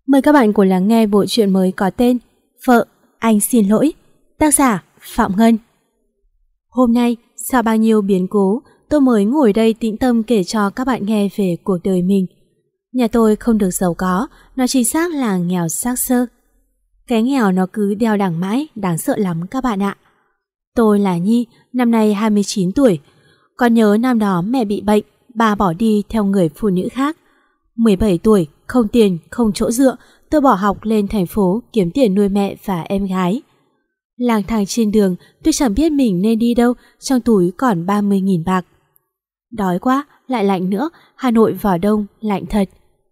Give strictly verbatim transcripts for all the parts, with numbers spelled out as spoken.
Mời các bạn cùng lắng nghe bộ truyện mới có tên Vợ, anh xin lỗi, tác giả Phạm Ngân. Hôm nay, sau bao nhiêu biến cố, tôi mới ngồi đây tĩnh tâm kể cho các bạn nghe về cuộc đời mình. Nhà tôi không được giàu có, nó chính xác là nghèo xác xơ. Cái nghèo nó cứ đeo đẳng mãi, đáng sợ lắm các bạn ạ. Tôi là Nhi, năm nay hai mươi chín tuổi. Còn nhớ năm đó mẹ bị bệnh, bà bỏ đi theo người phụ nữ khác. mười bảy tuổi, không tiền, không chỗ dựa, tôi bỏ học lên thành phố kiếm tiền nuôi mẹ và em gái. Lang thang trên đường, tôi chẳng biết mình nên đi đâu, trong túi còn ba mươi nghìn bạc. Đói quá, lại lạnh nữa, Hà Nội vào đông, lạnh thật.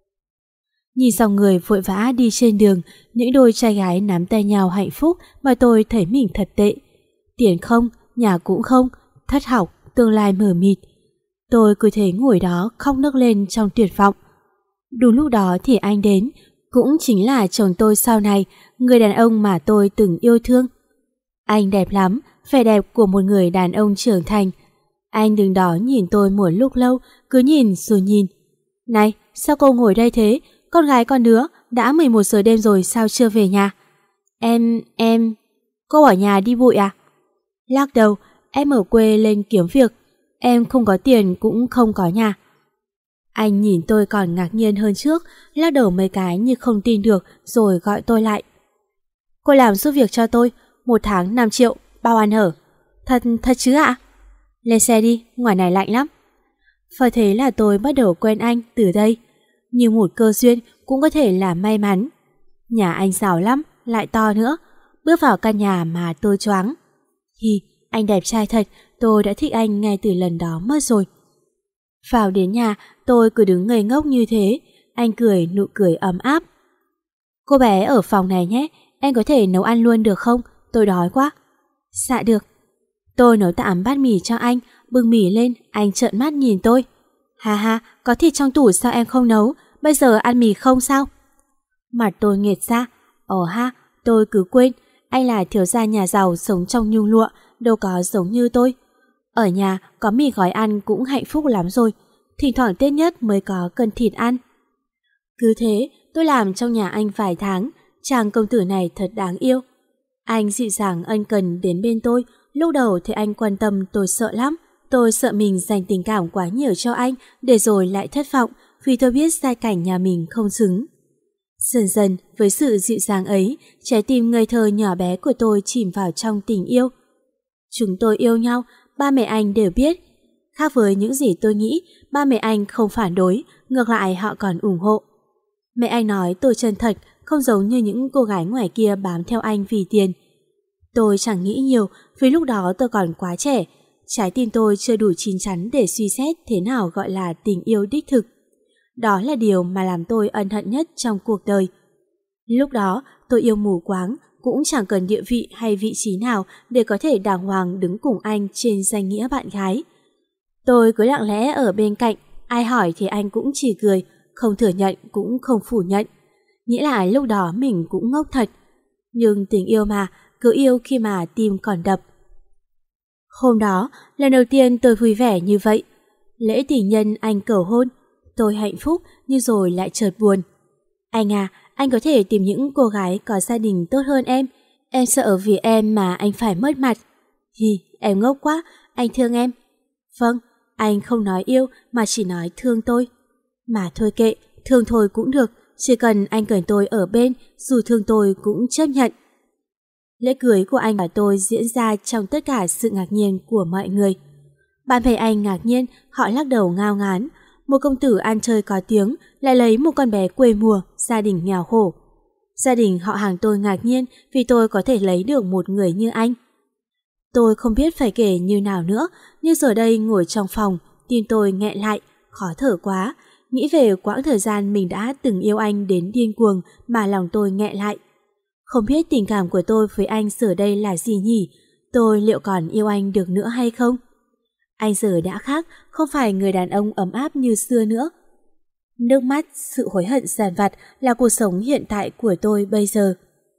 Nhìn dòng người vội vã đi trên đường, những đôi trai gái nắm tay nhau hạnh phúc mà tôi thấy mình thật tệ. Tiền không, nhà cũng không, thất học, tương lai mờ mịt. Tôi cứ thế ngồi đó khóc nức lên trong tuyệt vọng. Đúng lúc đó thì anh đến, cũng chính là chồng tôi sau này, người đàn ông mà tôi từng yêu thương. Anh đẹp lắm, vẻ đẹp của một người đàn ông trưởng thành. Anh đứng đó nhìn tôi một lúc lâu, cứ nhìn rồi nhìn. Này, sao cô ngồi đây thế? Con gái con đứa, đã mười một giờ đêm rồi sao chưa về nhà? Em, em... Cô ở nhà đi bụi à? Lắc đầu, em ở quê lên kiếm việc. Em không có tiền cũng không có nhà. Anh nhìn tôi còn ngạc nhiên hơn trước, lắc đầu mấy cái như không tin được rồi gọi tôi lại. Cô làm giúp việc cho tôi, một tháng năm triệu, bao ăn ở. Thật, thật chứ ạ? Lên xe đi, ngoài này lạnh lắm. Và thế là tôi bắt đầu quen anh từ đây. Như một cơ duyên cũng có thể là may mắn. Nhà anh giàu lắm, lại to nữa. Bước vào căn nhà mà tôi choáng. Hi, anh đẹp trai thật, tôi đã thích anh ngay từ lần đó mất rồi. Vào đến nhà, tôi cứ đứng ngây ngốc như thế. Anh cười nụ cười ấm áp. Cô bé ở phòng này nhé, em có thể nấu ăn luôn được không? Tôi đói quá. Dạ được. Tôi nấu tạm bát mì cho anh, bưng mì lên, anh trợn mắt nhìn tôi. Ha ha, có thịt trong tủ sao em không nấu? Bây giờ ăn mì không sao? Mặt tôi nghệt ra. Ồ ha, tôi cứ quên, anh là thiếu gia nhà giàu sống trong nhung lụa, đâu có giống như tôi. Ở nhà có mì gói ăn cũng hạnh phúc lắm rồi, thỉnh thoảng Tết nhất mới có cân thịt ăn. Cứ thế, tôi làm trong nhà anh vài tháng, chàng công tử này thật đáng yêu. Anh dịu dàng ân cần đến bên tôi, lúc đầu thì anh quan tâm tôi sợ lắm. Tôi sợ mình dành tình cảm quá nhiều cho anh, để rồi lại thất vọng, vì tôi biết giai cảnh nhà mình không xứng. Dần dần, với sự dịu dàng ấy, trái tim ngây thơ nhỏ bé của tôi chìm vào trong tình yêu. Chúng tôi yêu nhau, ba mẹ anh đều biết. Khác với những gì tôi nghĩ, ba mẹ anh không phản đối, ngược lại họ còn ủng hộ. Mẹ anh nói tôi chân thật, không giống như những cô gái ngoài kia bám theo anh vì tiền. Tôi chẳng nghĩ nhiều, vì lúc đó tôi còn quá trẻ. Trái tim tôi chưa đủ chín chắn để suy xét thế nào gọi là tình yêu đích thực. Đó là điều mà làm tôi ân hận nhất trong cuộc đời. Lúc đó tôi yêu mù quáng, cũng chẳng cần địa vị hay vị trí nào để có thể đàng hoàng đứng cùng anh trên danh nghĩa bạn gái. Tôi cứ lặng lẽ ở bên cạnh, ai hỏi thì anh cũng chỉ cười, không thừa nhận cũng không phủ nhận. Nghĩa là lúc đó mình cũng ngốc thật. Nhưng tình yêu mà, cứ yêu khi mà tim còn đập. Hôm đó, lần đầu tiên tôi vui vẻ như vậy. Lễ tình nhân anh cầu hôn, tôi hạnh phúc nhưng rồi lại chợt buồn. Anh à, anh có thể tìm những cô gái có gia đình tốt hơn em. Em sợ vì em mà anh phải mất mặt. Hi, em ngốc quá, anh thương em. Vâng, anh không nói yêu mà chỉ nói thương tôi. Mà thôi kệ, thương thôi cũng được, chỉ cần anh cần tôi ở bên, dù thương tôi cũng chấp nhận. Lễ cưới của anh và tôi diễn ra trong tất cả sự ngạc nhiên của mọi người. Bạn bè anh ngạc nhiên, họ lắc đầu ngao ngán. Một công tử ăn chơi có tiếng lại lấy một con bé quê mùa, gia đình nghèo khổ. Gia đình họ hàng tôi ngạc nhiên vì tôi có thể lấy được một người như anh. Tôi không biết phải kể như nào nữa, nhưng giờ đây ngồi trong phòng, tim tôi nghẹn lại, khó thở quá. Nghĩ về quãng thời gian mình đã từng yêu anh đến điên cuồng mà lòng tôi nghẹn lại. Không biết tình cảm của tôi với anh giờ đây là gì nhỉ? Tôi liệu còn yêu anh được nữa hay không? Anh giờ đã khác, không phải người đàn ông ấm áp như xưa nữa. Nước mắt, sự hối hận dằn vặt là cuộc sống hiện tại của tôi bây giờ.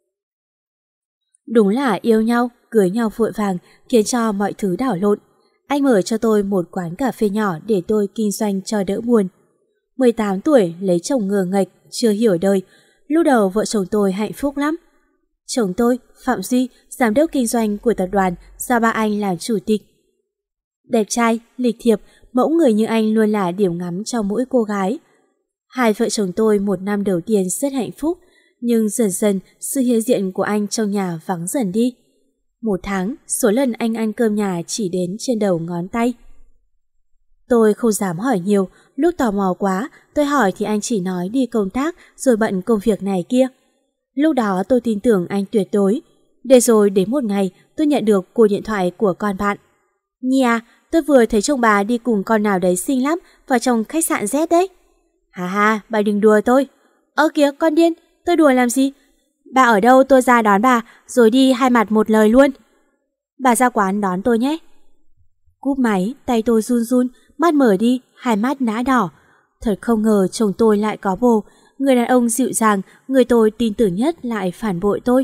Đúng là yêu nhau, cưới nhau vội vàng khiến cho mọi thứ đảo lộn. Anh mở cho tôi một quán cà phê nhỏ để tôi kinh doanh cho đỡ buồn. mười tám tuổi lấy chồng ngờ nghệch, chưa hiểu đời. Lúc đầu vợ chồng tôi hạnh phúc lắm. Chồng tôi, Phạm Duy, giám đốc kinh doanh của tập đoàn do ba anh làm chủ tịch. Đẹp trai, lịch thiệp, mẫu người như anh luôn là điểm ngắm cho mỗi cô gái. Hai vợ chồng tôi một năm đầu tiên rất hạnh phúc, nhưng dần dần sự hiện diện của anh trong nhà vắng dần đi. Một tháng, số lần anh ăn cơm nhà chỉ đến trên đầu ngón tay. Tôi không dám hỏi nhiều, lúc tò mò quá, tôi hỏi thì anh chỉ nói đi công tác rồi bận công việc này kia. Lúc đó tôi tin tưởng anh tuyệt đối. Để rồi đến một ngày tôi nhận được cuộc điện thoại của con bạn. Nhi à, tôi vừa thấy chồng bà đi cùng con nào đấy xinh lắm vào trong khách sạn Z đấy. Hà hà, bà đừng đùa tôi. Ơ kìa, con điên, tôi đùa làm gì? Bà ở đâu tôi ra đón bà, rồi đi hai mặt một lời luôn. Bà ra quán đón tôi nhé. Cúp máy, tay tôi run run, mắt mở đi, hai mắt đã đỏ. Thật không ngờ chồng tôi lại có bồ, người đàn ông dịu dàng, người tôi tin tưởng nhất lại phản bội tôi.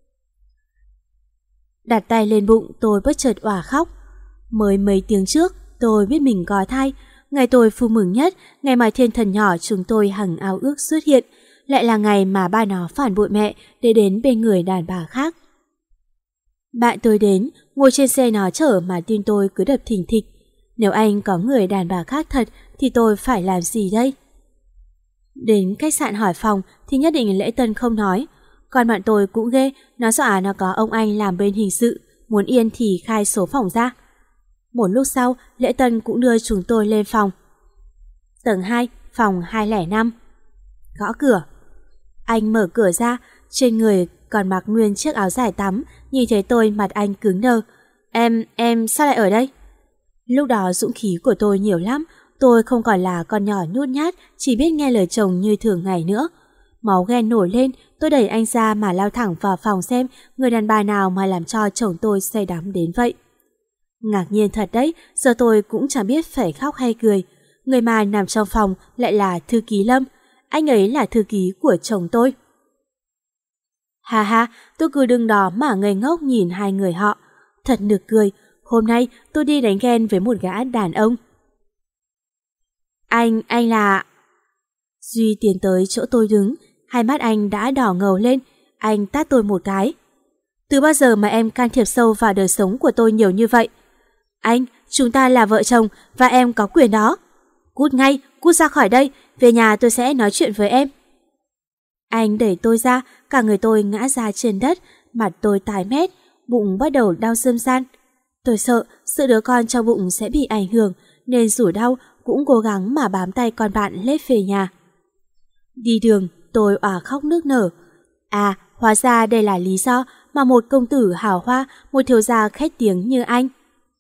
Đặt tay lên bụng, tôi bất chợt òa khóc. Mới mấy tiếng trước, tôi biết mình có thai. Ngày tôi vui mừng nhất, ngày mà thiên thần nhỏ chúng tôi hằng ao ước xuất hiện, lại là ngày mà ba nó phản bội mẹ để đến bên người đàn bà khác. Bạn tôi đến, ngồi trên xe nó chở mà tim tôi cứ đập thình thịch. Nếu anh có người đàn bà khác thật thì tôi phải làm gì đây? Đến khách sạn hỏi phòng thì nhất định lễ tân không nói. Còn bạn tôi cũng ghê, nó dọa nó có ông anh làm bên hình sự, muốn yên thì khai số phòng ra. Một lúc sau, lễ tân cũng đưa chúng tôi lên phòng. Tầng hai, phòng hai không năm. Gõ cửa. Anh mở cửa ra, trên người còn mặc nguyên chiếc áo dài tắm, nhìn thấy tôi mặt anh cứng đờ. Em, em sao lại ở đây? Lúc đó dũng khí của tôi nhiều lắm, tôi không còn là con nhỏ nhút nhát, chỉ biết nghe lời chồng như thường ngày nữa. Máu ghen nổi lên, tôi đẩy anh ra mà lao thẳng vào phòng xem người đàn bà nào mà làm cho chồng tôi say đắm đến vậy. Ngạc nhiên thật đấy, giờ tôi cũng chẳng biết phải khóc hay cười. Người mà nằm trong phòng lại là thư ký Lâm, anh ấy là thư ký của chồng tôi. Ha ha, tôi cứ đứng đó mà ngây ngốc nhìn hai người họ. Thật nực cười, hôm nay tôi đi đánh ghen với một gã đàn ông. Anh, anh là... Duy tiến tới chỗ tôi đứng, hai mắt anh đã đỏ ngầu lên, anh tát tôi một cái. Từ bao giờ mà em can thiệp sâu vào đời sống của tôi nhiều như vậy? Anh, chúng ta là vợ chồng và em có quyền đó. Cút ngay, cút ra khỏi đây, về nhà tôi sẽ nói chuyện với em. Anh đẩy tôi ra, cả người tôi ngã ra trên đất, mặt tôi tái mét, bụng bắt đầu đau rơm ran. Tôi sợ sự đứa con trong bụng sẽ bị ảnh hưởng, nên dù đau cũng cố gắng mà bám tay con bạn lết về nhà. Đi đường, tôi òa khóc nức nở. À, hóa ra đây là lý do mà một công tử hào hoa, một thiếu gia khét tiếng như anh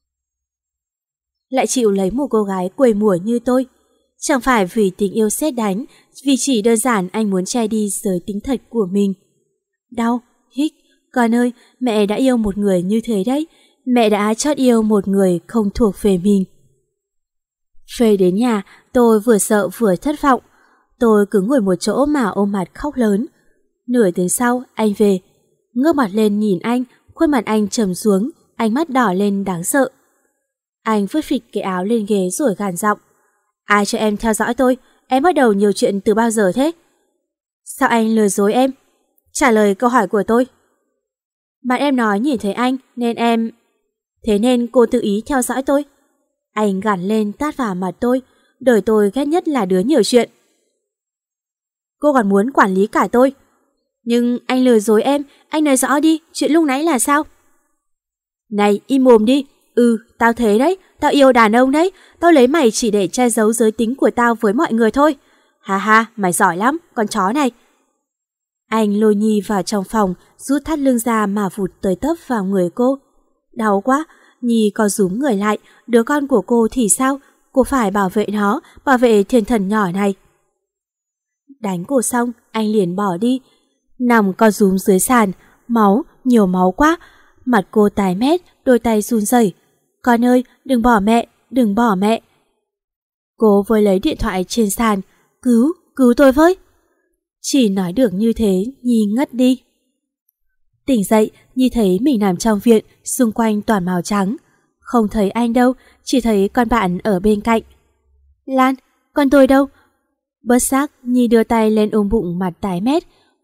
lại chịu lấy một cô gái quầy mùa như tôi. Chẳng phải vì tình yêu sét đánh, vì chỉ đơn giản anh muốn che đi giới tính thật của mình. Đau, hít, con ơi, mẹ đã yêu một người như thế đấy, mẹ đã chót yêu một người không thuộc về mình. Về đến nhà, tôi vừa sợ vừa thất vọng. Tôi cứ ngồi một chỗ mà ôm mặt khóc lớn. Nửa tiếng sau, anh về. Ngước mặt lên nhìn anh, khuôn mặt anh trầm xuống, ánh mắt đỏ lên đáng sợ. Anh vứt phịch cái áo lên ghế rồi gằn giọng. Ai cho em theo dõi tôi? Em bắt đầu nhiều chuyện từ bao giờ thế? Sao anh lừa dối em? Trả lời câu hỏi của tôi. Bạn em nói nhìn thấy anh nên em... Thế nên cô tự ý theo dõi tôi. Anh gằn lên tát vào mặt tôi. Đời tôi ghét nhất là đứa nhiều chuyện. Cô còn muốn quản lý cả tôi. Nhưng anh lừa dối em, anh nói rõ đi, chuyện lúc nãy là sao? Này, im mồm đi. Ừ, tao thế đấy, tao yêu đàn ông đấy, tao lấy mày chỉ để che giấu giới tính của tao với mọi người thôi. Ha ha, mày giỏi lắm, con chó này. Anh lôi Nhi vào trong phòng, rút thắt lưng ra mà vụt tới tấp vào người cô. Đau quá, Nhi co rúm người lại, đứa con của cô thì sao? Cô phải bảo vệ nó, bảo vệ thiên thần nhỏ này. Đánh cô xong, anh liền bỏ đi. Nằm co rúm dưới sàn, máu, nhiều máu quá. Mặt cô tái mét, đôi tay run rẩy. Con ơi, đừng bỏ mẹ, đừng bỏ mẹ. Cô vừa lấy điện thoại trên sàn. Cứu, cứu tôi với. Chỉ nói được như thế, Nhi ngất đi. Tỉnh dậy, Nhi thấy mình nằm trong viện, xung quanh toàn màu trắng. Không thấy anh đâu, chỉ thấy con bạn ở bên cạnh. Lan, con tôi đâu? Bất giác, Nhi đưa tay lên ôm bụng mặt tái mét.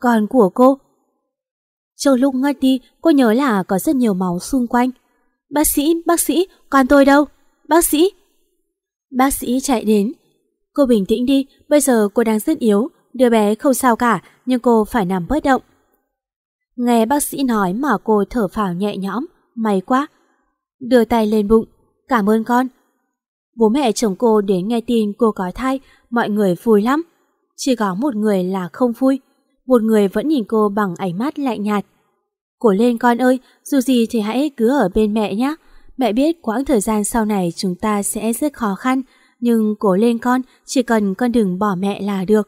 Con của cô. Trong lúc ngất đi, cô nhớ là có rất nhiều máu xung quanh. Bác sĩ, bác sĩ, con tôi đâu? Bác sĩ. Bác sĩ chạy đến. Cô bình tĩnh đi, bây giờ cô đang rất yếu, đứa bé không sao cả, nhưng cô phải nằm bất động. Nghe bác sĩ nói mà cô thở phào nhẹ nhõm, may quá. Đưa tay lên bụng, cảm ơn con. Bố mẹ chồng cô đến nghe tin cô có thai, mọi người vui lắm. Chỉ có một người là không vui, một người vẫn nhìn cô bằng ánh mắt lạnh nhạt. Cố lên con ơi, dù gì thì hãy cứ ở bên mẹ nhé. Mẹ biết quãng thời gian sau này chúng ta sẽ rất khó khăn, nhưng cố lên con, chỉ cần con đừng bỏ mẹ là được.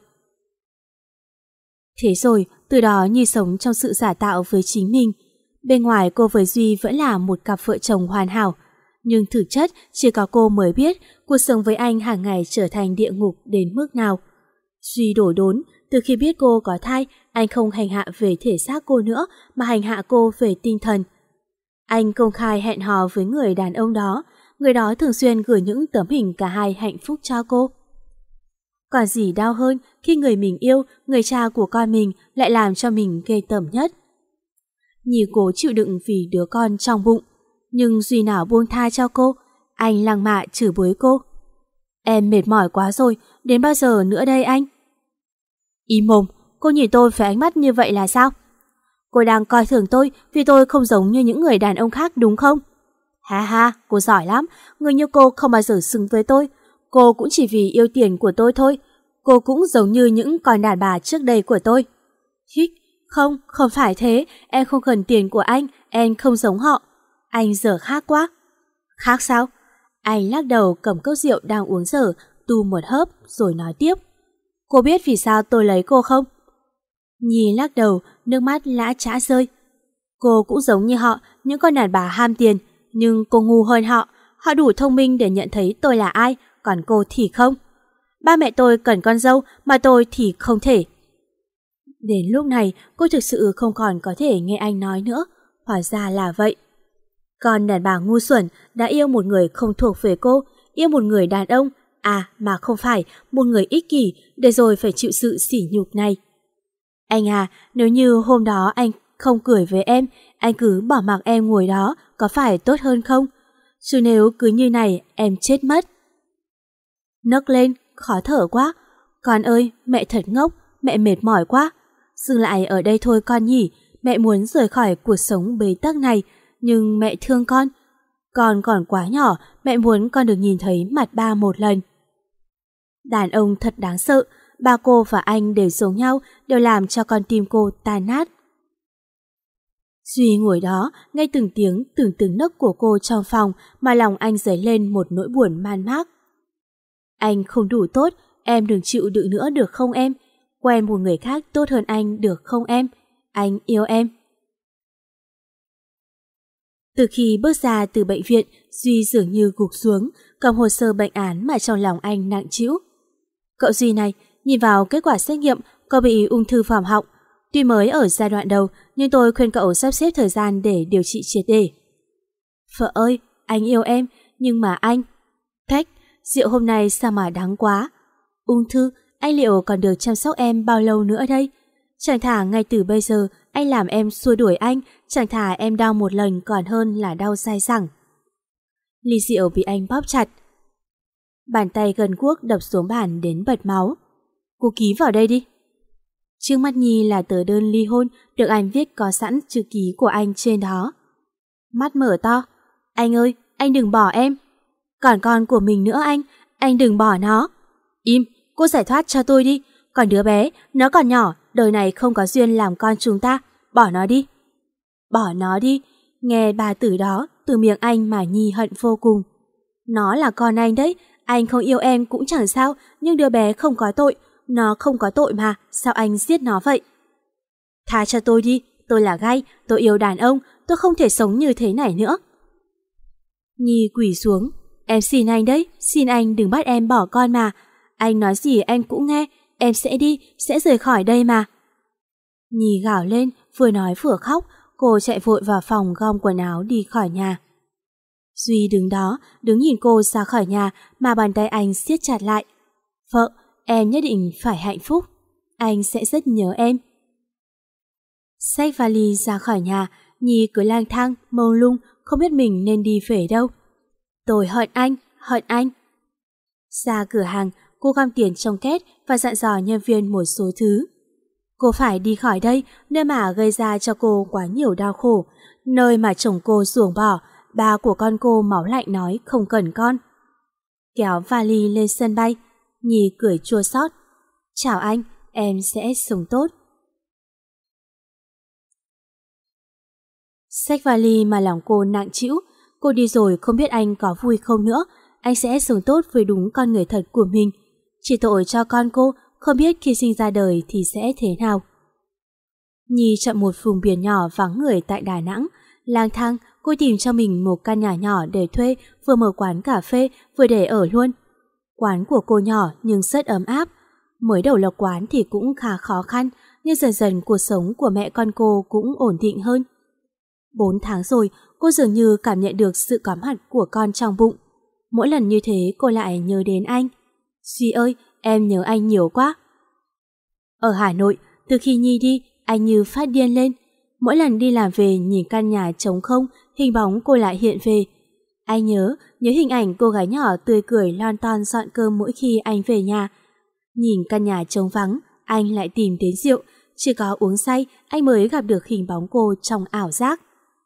Thế rồi, từ đó Nhi sống trong sự giả tạo với chính mình. Bên ngoài cô với Duy vẫn là một cặp vợ chồng hoàn hảo, nhưng thực chất chỉ có cô mới biết cuộc sống với anh hàng ngày trở thành địa ngục đến mức nào. Duy đổ đốn, từ khi biết cô có thai, anh không hành hạ về thể xác cô nữa mà hành hạ cô về tinh thần. Anh công khai hẹn hò với người đàn ông đó, người đó thường xuyên gửi những tấm hình cả hai hạnh phúc cho cô. Còn gì đau hơn khi người mình yêu, người cha của con mình lại làm cho mình ghê tởm nhất. Nhi cố chịu đựng vì đứa con trong bụng, nhưng Duy nào buông tha cho cô. Anh lăng mạ chửi bới cô. Em mệt mỏi quá rồi, đến bao giờ nữa đây anh? Im mồm, cô nhìn tôi với ánh mắt như vậy là sao? Cô đang coi thường tôi vì tôi không giống như những người đàn ông khác đúng không? Ha ha, cô giỏi lắm, người như cô không bao giờ xứng với tôi. Cô cũng chỉ vì yêu tiền của tôi thôi. Cô cũng giống như những con đàn bà trước đây của tôi. Hích, không, không phải thế, em không cần tiền của anh, em không giống họ. Anh dở khác quá. Khác sao? Anh lắc đầu cầm cốc rượu đang uống dở, tu một hớp rồi nói tiếp. Cô biết vì sao tôi lấy cô không? Nhi lắc đầu, nước mắt lã chã rơi. Cô cũng giống như họ, những con đàn bà ham tiền, nhưng cô ngu hơn họ. Họ đủ thông minh để nhận thấy tôi là ai, còn cô thì không. Ba mẹ tôi cần con dâu mà tôi thì không thể. Đến lúc này cô thực sự không còn có thể nghe anh nói nữa. Hóa ra là vậy. Con đàn bà ngu xuẩn đã yêu một người không thuộc về cô, yêu một người đàn ông, à mà không phải một người ích kỷ, để rồi phải chịu sự sỉ nhục này. Anh à, nếu như hôm đó anh không cười với em, anh cứ bỏ mặc em ngồi đó, có phải tốt hơn không? Chứ nếu cứ như này em chết mất. Nấc lên, khó thở quá. Con ơi, mẹ thật ngốc, mẹ mệt mỏi quá. Dừng lại ở đây thôi con nhỉ, mẹ muốn rời khỏi cuộc sống bế tắc này, nhưng mẹ thương con. Con còn quá nhỏ, mẹ muốn con được nhìn thấy mặt ba một lần. Đàn ông thật đáng sợ, ba cô và anh đều giống nhau, đều làm cho con tim cô tan nát. Duy ngồi đó, nghe từng tiếng, từng tiếng nấc của cô trong phòng mà lòng anh dấy lên một nỗi buồn man mác. Anh không đủ tốt, em đừng chịu đựng nữa được không em? Quen một người khác tốt hơn anh được không em? Anh yêu em. Từ khi bước ra từ bệnh viện, Duy dường như gục xuống, cầm hồ sơ bệnh án mà trong lòng anh nặng trĩu. Cậu Duy này, nhìn vào kết quả xét nghiệm, cậu bị ung thư phòng họng. Tuy mới ở giai đoạn đầu, nhưng tôi khuyên cậu sắp xếp thời gian để điều trị triệt để. Vợ ơi, anh yêu em, nhưng mà anh... Thách, rượu hôm nay sao mà đắng quá. Ung thư, anh liệu còn được chăm sóc em bao lâu nữa đây? Chẳng thà ngay từ bây giờ anh làm em xua đuổi anh, chẳng thà em đau một lần còn hơn là đau dai dẳng. Ly rượu bị anh bóp chặt. Bàn tay gần guốc đập xuống bàn đến bật máu. Cô ký vào đây đi. Trước mắt Nhi là tờ đơn ly hôn được anh viết có sẵn chữ ký của anh trên đó. Mắt mở to. Anh ơi, anh đừng bỏ em. Còn con của mình nữa anh, anh đừng bỏ nó. Im, cô giải thoát cho tôi đi. Còn đứa bé, nó còn nhỏ, đời này không có duyên làm con chúng ta. Bỏ nó đi. Bỏ nó đi. Nghe ba từ đó từ miệng anh mà Nhi hận vô cùng. Nó là con anh đấy. Anh không yêu em cũng chẳng sao, nhưng đứa bé không có tội. Nó không có tội mà, sao anh giết nó vậy? Tha cho tôi đi, tôi là gay, tôi yêu đàn ông, tôi không thể sống như thế này nữa. Nhi quỳ xuống. Em xin anh đấy, xin anh đừng bắt em bỏ con mà. Anh nói gì em cũng nghe, em sẽ đi, sẽ rời khỏi đây mà. Nhi gào lên, vừa nói vừa khóc, cô chạy vội vào phòng gom quần áo đi khỏi nhà. Duy đứng đó, đứng nhìn cô ra khỏi nhà mà bàn tay anh siết chặt lại. Vợ, em nhất định phải hạnh phúc. Anh sẽ rất nhớ em. Xách vali ra khỏi nhà, Nhi cứ lang thang, mông lung, không biết mình nên đi về đâu. Tôi hận anh, hận anh. Ra cửa hàng, cô găm tiền trong két và dặn dò nhân viên một số thứ. Cô phải đi khỏi đây, nơi mà gây ra cho cô quá nhiều đau khổ, nơi mà chồng cô ruồng bỏ, ba của con cô máu lạnh nói không cần con. Kéo vali lên sân bay, Nhi cười chua xót. Chào anh, em sẽ sống tốt. Xách vali mà lòng cô nặng trĩu, cô đi rồi không biết anh có vui không nữa, anh sẽ sống tốt với đúng con người thật của mình. Chỉ tội cho con cô, không biết khi sinh ra đời thì sẽ thế nào. Nhi chọn một vùng biển nhỏ vắng người tại Đà Nẵng, lang thang, cô tìm cho mình một căn nhà nhỏ để thuê, vừa mở quán cà phê vừa để ở luôn. Quán của cô nhỏ nhưng rất ấm áp. Mới đầu lập quán thì cũng khá khó khăn, nhưng dần dần cuộc sống của mẹ con cô cũng ổn định hơn. Bốn tháng rồi, cô dường như cảm nhận được sự có mặt của con trong bụng. Mỗi lần như thế cô lại nhớ đến anh. Duy ơi, em nhớ anh nhiều quá. Ở Hà Nội, từ khi Nhi đi, anh như phát điên lên. Mỗi lần đi làm về nhìn căn nhà trống không, hình bóng cô lại hiện về. Anh nhớ, nhớ hình ảnh cô gái nhỏ tươi cười lon ton dọn cơm mỗi khi anh về nhà. Nhìn căn nhà trống vắng, anh lại tìm đến rượu. Chỉ có uống say, anh mới gặp được hình bóng cô trong ảo giác.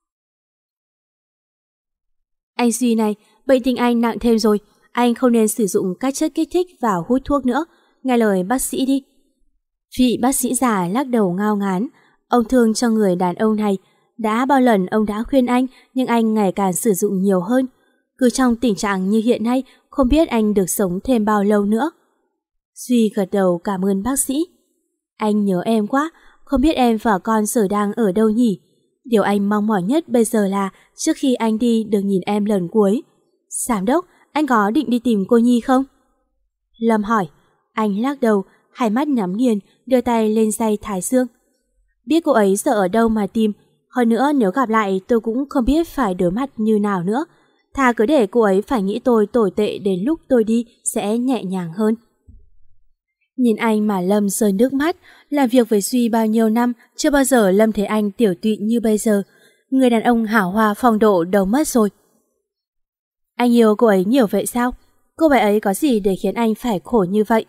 Anh Duy này, bệnh tình anh nặng thêm rồi. Anh không nên sử dụng các chất kích thích và hút thuốc nữa. Nghe lời bác sĩ đi. Vị bác sĩ già lắc đầu ngao ngán. Ông thương cho người đàn ông này. Đã bao lần ông đã khuyên anh, nhưng anh ngày càng sử dụng nhiều hơn. Cứ trong tình trạng như hiện nay, không biết anh được sống thêm bao lâu nữa. Duy gật đầu cảm ơn bác sĩ. Anh nhớ em quá, không biết em và con giờ đang ở đâu nhỉ? Điều anh mong mỏi nhất bây giờ là trước khi anh đi được nhìn em lần cuối. Giám đốc, anh có định đi tìm cô Nhi không? Lâm hỏi. Anh lắc đầu, hai mắt nhắm nghiền, đưa tay lên day thái dương. Biết cô ấy giờ ở đâu mà tìm. Hơn nữa nếu gặp lại tôi cũng không biết phải đối mặt như nào nữa. Thà cứ để cô ấy phải nghĩ tôi tồi tệ đến lúc tôi đi sẽ nhẹ nhàng hơn. Nhìn anh mà Lâm rơi nước mắt. Làm việc với Duy bao nhiêu năm, chưa bao giờ Lâm thấy anh tiểu tụy như bây giờ. Người đàn ông hảo hoa phong độ đâu mất rồi. Anh yêu cô ấy nhiều vậy sao? Cô bé ấy có gì để khiến anh phải khổ như vậy?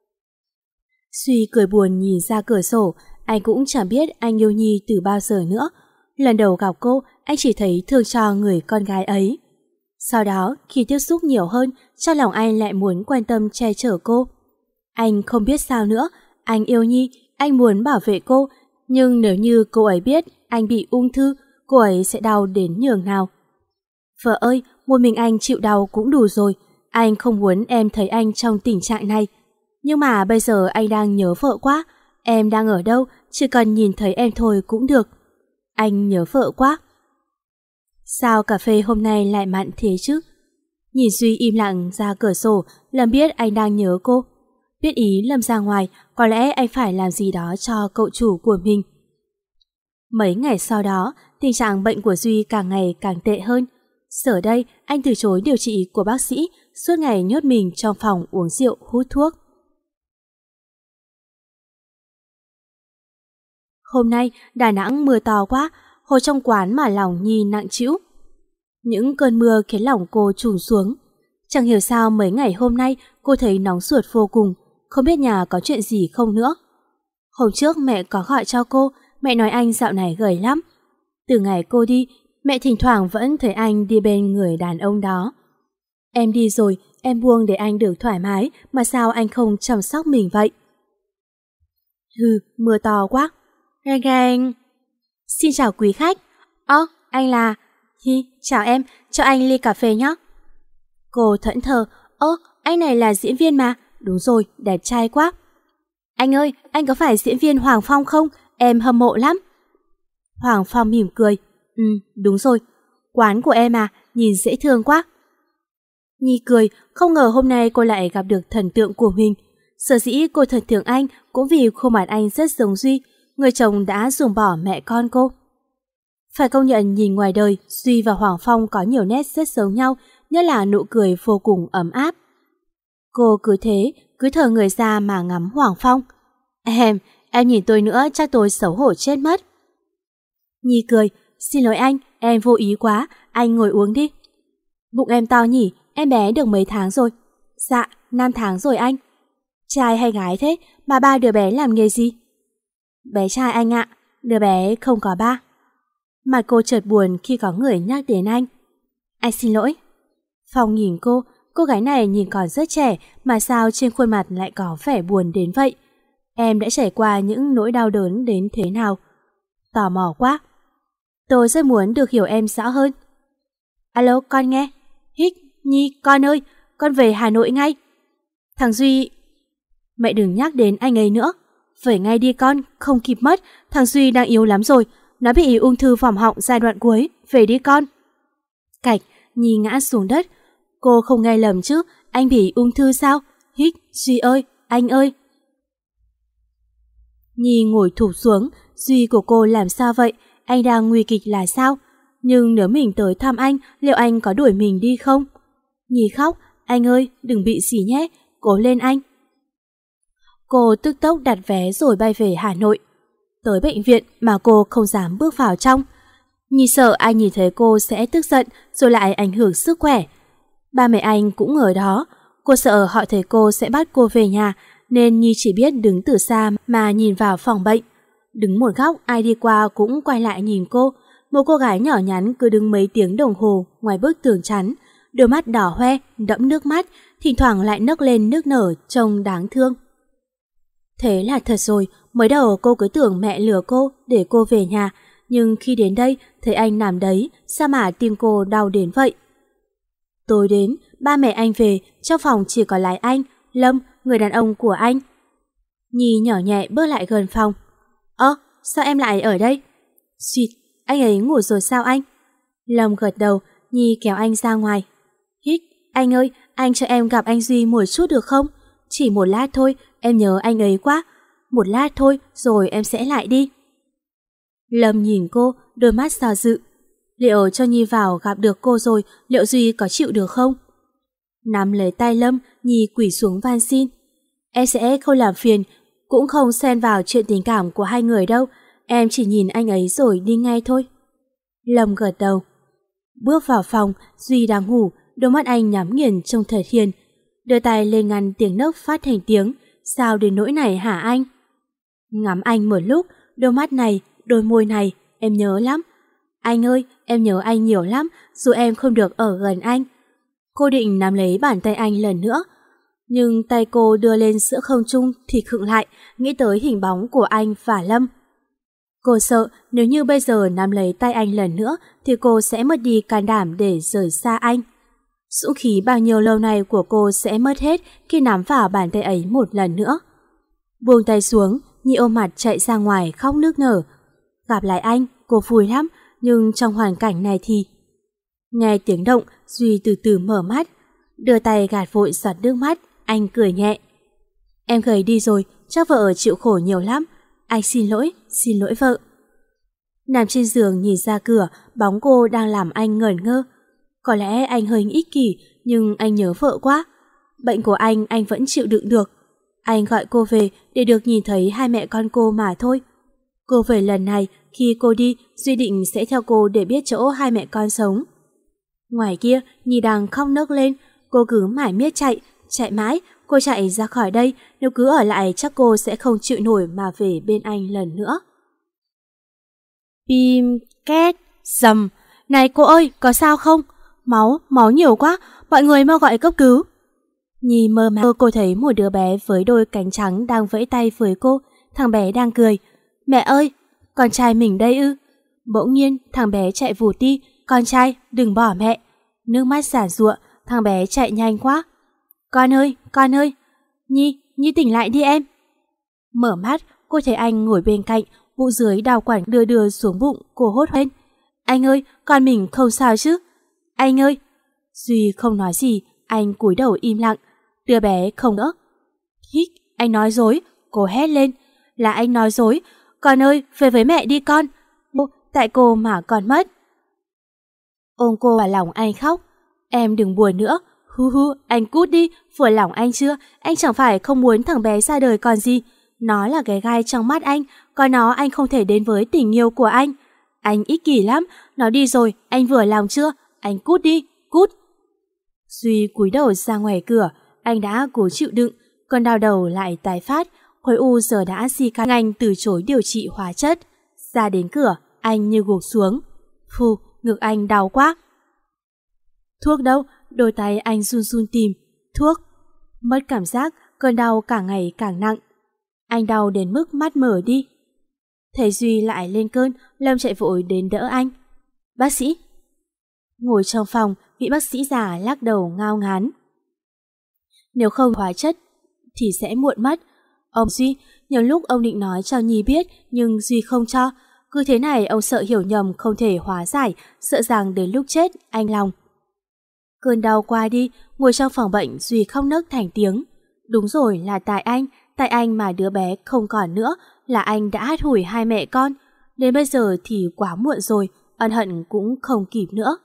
Duy cười buồn nhìn ra cửa sổ. Anh cũng chẳng biết anh yêu Nhi từ bao giờ nữa. Lần đầu gặp cô, anh chỉ thấy thương cho người con gái ấy. Sau đó, khi tiếp xúc nhiều hơn, trong lòng anh lại muốn quan tâm che chở cô. Anh không biết sao nữa, anh yêu Nhi, anh muốn bảo vệ cô, nhưng nếu như cô ấy biết anh bị ung thư, cô ấy sẽ đau đến nhường nào. Vợ ơi, một mình anh chịu đau cũng đủ rồi, anh không muốn em thấy anh trong tình trạng này. Nhưng mà bây giờ anh đang nhớ vợ quá, em đang ở đâu, chỉ cần nhìn thấy em thôi cũng được. Anh nhớ vợ quá. Sao cà phê hôm nay lại mặn thế chứ? Nhìn Duy im lặng ra cửa sổ, Lâm biết anh đang nhớ cô. Biết ý Lâm ra ngoài, có lẽ anh phải làm gì đó cho cậu chủ của mình. Mấy ngày sau đó, tình trạng bệnh của Duy càng ngày càng tệ hơn. Giờ đây, anh từ chối điều trị của bác sĩ, suốt ngày nhốt mình trong phòng uống rượu, hút thuốc. Hôm nay, Đà Nẵng mưa to quá, hồi trong quán mà lòng Nhi nặng trĩu. Những cơn mưa khiến lòng cô trùng xuống. Chẳng hiểu sao mấy ngày hôm nay cô thấy nóng ruột vô cùng, không biết nhà có chuyện gì không nữa. Hôm trước mẹ có gọi cho cô, mẹ nói anh dạo này gầy lắm. Từ ngày cô đi, mẹ thỉnh thoảng vẫn thấy anh đi bên người đàn ông đó. Em đi rồi, em buông để anh được thoải mái, mà sao anh không chăm sóc mình vậy? Hừ, mưa to quá. Ganh ganh. Xin chào quý khách. Ơ, anh là... Hi, chào em, cho anh ly cà phê nhé. Cô thẫn thờ. Ơ, anh này là diễn viên mà. Đúng rồi, đẹp trai quá. Anh ơi, anh có phải diễn viên Hoàng Phong không? Em hâm mộ lắm. Hoàng Phong mỉm cười. Ừ, đúng rồi. Quán của em à, nhìn dễ thương quá. Nhi cười, không ngờ hôm nay cô lại gặp được thần tượng của mình. Sở dĩ cô thần tượng anh cũng vì khuôn mặt anh rất giống Duy, người chồng đã ruồng bỏ mẹ con cô. Phải công nhận nhìn ngoài đời, Duy và Hoàng Phong có nhiều nét rất giống nhau, nhất là nụ cười vô cùng ấm áp. Cô cứ thế, cứ thờ người ra mà ngắm Hoàng Phong. Em, em nhìn tôi nữa chắc tôi xấu hổ chết mất. Nhi cười, xin lỗi anh, em vô ý quá, anh ngồi uống đi. Bụng em to nhỉ, em bé được mấy tháng rồi? Dạ, năm tháng rồi anh. Trai hay gái thế, mà ba đứa bé làm nghề gì? Bé trai anh ạ, đứa bé không có ba. Mặt cô chợt buồn khi có người nhắc đến anh. Anh xin lỗi. Phong nhìn cô, cô gái này nhìn còn rất trẻ mà sao trên khuôn mặt lại có vẻ buồn đến vậy? Em đã trải qua những nỗi đau đớn đến thế nào? Tò mò quá. Tôi rất muốn được hiểu em rõ hơn. Alo, con nghe. Hích, Nhi, con ơi, con về Hà Nội ngay. Thằng Duy... Mẹ đừng nhắc đến anh ấy nữa. Về ngay đi con, không kịp mất. Thằng Duy đang yếu lắm rồi. Nó bị ung thư vòm họng giai đoạn cuối. Về đi con. Cạch, Nhi ngã xuống đất. Cô không nghe lầm chứ, anh bị ung thư sao? Hích, Duy ơi, anh ơi. Nhi ngồi thụp xuống. Duy của cô làm sao vậy? Anh đang nguy kịch là sao? Nhưng nếu mình tới thăm anh, liệu anh có đuổi mình đi không? Nhi khóc, anh ơi, đừng bị gì nhé, cố lên anh. Cô tức tốc đặt vé rồi bay về Hà Nội. Tới bệnh viện mà cô không dám bước vào trong. Nhi sợ ai nhìn thấy cô sẽ tức giận rồi lại ảnh hưởng sức khỏe. Ba mẹ anh cũng ở đó. Cô sợ họ thấy cô sẽ bắt cô về nhà nên Nhi chỉ biết đứng từ xa mà nhìn vào phòng bệnh. Đứng một góc ai đi qua cũng quay lại nhìn cô. Một cô gái nhỏ nhắn cứ đứng mấy tiếng đồng hồ ngoài bức tường chắn, đôi mắt đỏ hoe, đẫm nước mắt, thỉnh thoảng lại nấc lên nước nở trông đáng thương. Thế là thật rồi, mới đầu cô cứ tưởng mẹ lừa cô để cô về nhà, nhưng khi đến đây thấy anh nằm đấy, sao mà tim cô đau đến vậy? Tối đến, ba mẹ anh về, trong phòng chỉ có lại anh, Lâm, người đàn ông của anh. Nhi nhỏ nhẹ bước lại gần phòng. Ơ, sao em lại ở đây? Xịt, anh ấy ngủ rồi sao anh? Lâm gật đầu, Nhi kéo anh ra ngoài. Hích, anh ơi, anh cho em gặp anh Duy một chút được không? Chỉ một lát thôi, em nhớ anh ấy quá. Một lát thôi, rồi em sẽ lại đi. Lâm nhìn cô, đôi mắt do dự. Liệu cho Nhi vào gặp được cô rồi, liệu Duy có chịu được không? Nắm lấy tay Lâm, Nhi quỳ xuống van xin. Em sẽ không làm phiền, cũng không xen vào chuyện tình cảm của hai người đâu. Em chỉ nhìn anh ấy rồi đi ngay thôi. Lâm gật đầu. Bước vào phòng, Duy đang ngủ, đôi mắt anh nhắm nghiền trông thật hiền. Đưa tay lên ngăn tiếng nấc phát thành tiếng. Sao đến nỗi này hả anh? Ngắm anh một lúc, đôi mắt này, đôi môi này, em nhớ lắm. Anh ơi, em nhớ anh nhiều lắm, dù em không được ở gần anh. Cô định nắm lấy bàn tay anh lần nữa, nhưng tay cô đưa lên giữa không trung thì khựng lại, nghĩ tới hình bóng của anh và Lâm. Cô sợ nếu như bây giờ nắm lấy tay anh lần nữa thì cô sẽ mất đi can đảm để rời xa anh. Dũng khí bao nhiêu lâu nay của cô sẽ mất hết khi nắm vào bàn tay ấy một lần nữa. Buông tay xuống, Nhi ôm mặt chạy ra ngoài khóc nức nở. Gặp lại anh, cô vui lắm, nhưng trong hoàn cảnh này thì... Nghe tiếng động, Duy từ từ mở mắt, đưa tay gạt vội giọt nước mắt, anh cười nhẹ. Em gầy đi rồi, chắc vợ chịu khổ nhiều lắm. Anh xin lỗi, xin lỗi vợ. Nằm trên giường nhìn ra cửa, bóng cô đang làm anh ngẩn ngơ. Có lẽ anh hơi ích kỷ, nhưng anh nhớ vợ quá. Bệnh của anh, anh vẫn chịu đựng được. Anh gọi cô về để được nhìn thấy hai mẹ con cô mà thôi. Cô về lần này, khi cô đi, Duy định sẽ theo cô để biết chỗ hai mẹ con sống. Ngoài kia, Nhi đang khóc nấc lên, cô cứ mải miết chạy, chạy mãi, cô chạy ra khỏi đây, nếu cứ ở lại chắc cô sẽ không chịu nổi mà về bên anh lần nữa. Bim, két, dầm. Này cô ơi, có sao không? Máu, máu nhiều quá, mọi người mau gọi cấp cứu. Nhi mơ màng cô thấy một đứa bé với đôi cánh trắng đang vẫy tay với cô, thằng bé đang cười. Mẹ ơi, con trai mình đây ư? Bỗng nhiên, thằng bé chạy vụt đi, con trai, đừng bỏ mẹ. Nước mắt giản giụa, thằng bé chạy nhanh quá. Con ơi, con ơi. Nhi, Nhi tỉnh lại đi em. Mở mắt, cô thấy anh ngồi bên cạnh, bụng dưới đau quặn đưa đưa xuống bụng, cô hốt lên. Anh ơi, con mình không sao chứ? Anh ơi. Duy không nói gì, anh cúi đầu im lặng. Đứa bé không đỡ. Hích, anh nói dối, cô hét lên. Là anh nói dối. Con ơi, về với mẹ đi con. Ô, tại cô mà con mất. Ôm cô vào lòng anh khóc. Em đừng buồn nữa. Hu hu, anh cút đi, vừa lòng anh chưa? Anh chẳng phải không muốn thằng bé ra đời còn gì. Nó là cái gai trong mắt anh, có nó anh không thể đến với tình yêu của anh. Anh ích kỷ lắm, nó đi rồi, anh vừa lòng chưa? Anh cút đi, cút. Duy cúi đầu ra ngoài cửa, anh đã cố chịu đựng, cơn đau đầu lại tái phát, khối u giờ đã di căn anh từ chối điều trị hóa chất. Ra đến cửa, anh như gục xuống. Phù, ngực anh đau quá. Thuốc đâu? Đôi tay anh run run tìm. Thuốc. Mất cảm giác, cơn đau càng ngày càng nặng. Anh đau đến mức mắt mở đi. Thấy Duy lại lên cơn, Lâm chạy vội đến đỡ anh. Bác sĩ. Ngồi trong phòng, vị bác sĩ già lắc đầu ngao ngán. Nếu không hóa chất thì sẽ muộn mất. Ông Duy, nhiều lúc ông định nói cho Nhi biết, nhưng Duy không cho. Cứ thế này ông sợ hiểu nhầm không thể hóa giải, sợ rằng đến lúc chết anh lòng. Cơn đau qua đi, ngồi trong phòng bệnh Duy khóc nấc thành tiếng. Đúng rồi, là tại anh, tại anh mà đứa bé không còn nữa, là anh đã hắt hủi hai mẹ con. Đến bây giờ thì quá muộn rồi, ân hận cũng không kịp nữa.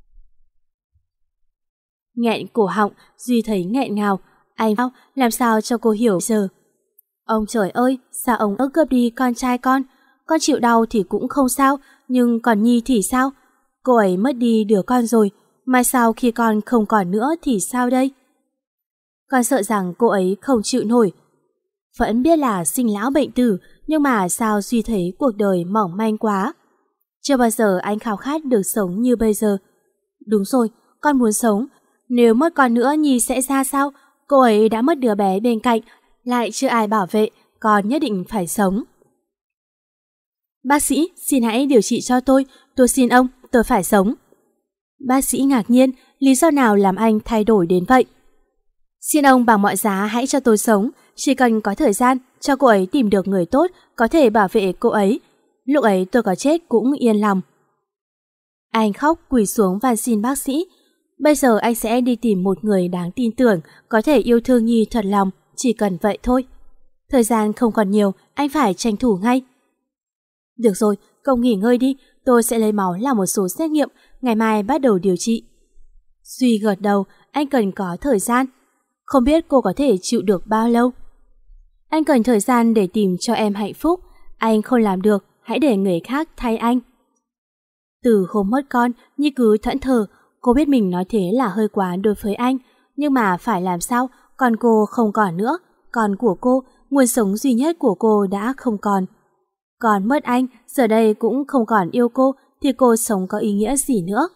Nghẹn cổ họng, Duy thấy nghẹn ngào. Anh làm sao cho cô hiểu giờ. Ông trời ơi, sao ông ức gấp đi con trai con? Con chịu đau thì cũng không sao, nhưng còn Nhi thì sao? Cô ấy mất đi đứa con rồi, mai sau khi con không còn nữa thì sao đây? Con sợ rằng cô ấy không chịu nổi. Vẫn biết là sinh lão bệnh tử, nhưng mà sao Duy thấy cuộc đời mỏng manh quá. Chưa bao giờ anh khao khát được sống như bây giờ. Đúng rồi, con muốn sống. Nếu mất con nữa Nhi sẽ ra sao? Cô ấy đã mất đứa bé bên cạnh, lại chưa ai bảo vệ, con nhất định phải sống. Bác sĩ, xin hãy điều trị cho tôi, tôi xin ông, tôi phải sống. Bác sĩ ngạc nhiên, lý do nào làm anh thay đổi đến vậy? Xin ông bằng mọi giá hãy cho tôi sống, chỉ cần có thời gian, cho cô ấy tìm được người tốt, có thể bảo vệ cô ấy. Lúc ấy tôi có chết cũng yên lòng. Anh khóc quỳ xuống van xin bác sĩ. Bây giờ anh sẽ đi tìm một người đáng tin tưởng, có thể yêu thương Nhi thật lòng, chỉ cần vậy thôi. Thời gian không còn nhiều, anh phải tranh thủ ngay. Được rồi, cậu nghỉ ngơi đi, tôi sẽ lấy máu làm một số xét nghiệm, ngày mai bắt đầu điều trị. Duy gật đầu, anh cần có thời gian. Không biết cô có thể chịu được bao lâu. Anh cần thời gian để tìm cho em hạnh phúc. Anh không làm được, hãy để người khác thay anh. Từ hôm mất con, Nhi cứ thẫn thờ. Cô biết mình nói thế là hơi quá đối với anh, nhưng mà phải làm sao, con cô không còn nữa. Con của cô, nguồn sống duy nhất của cô đã không còn. Còn mất anh, giờ đây cũng không còn yêu cô, thì cô sống có ý nghĩa gì nữa.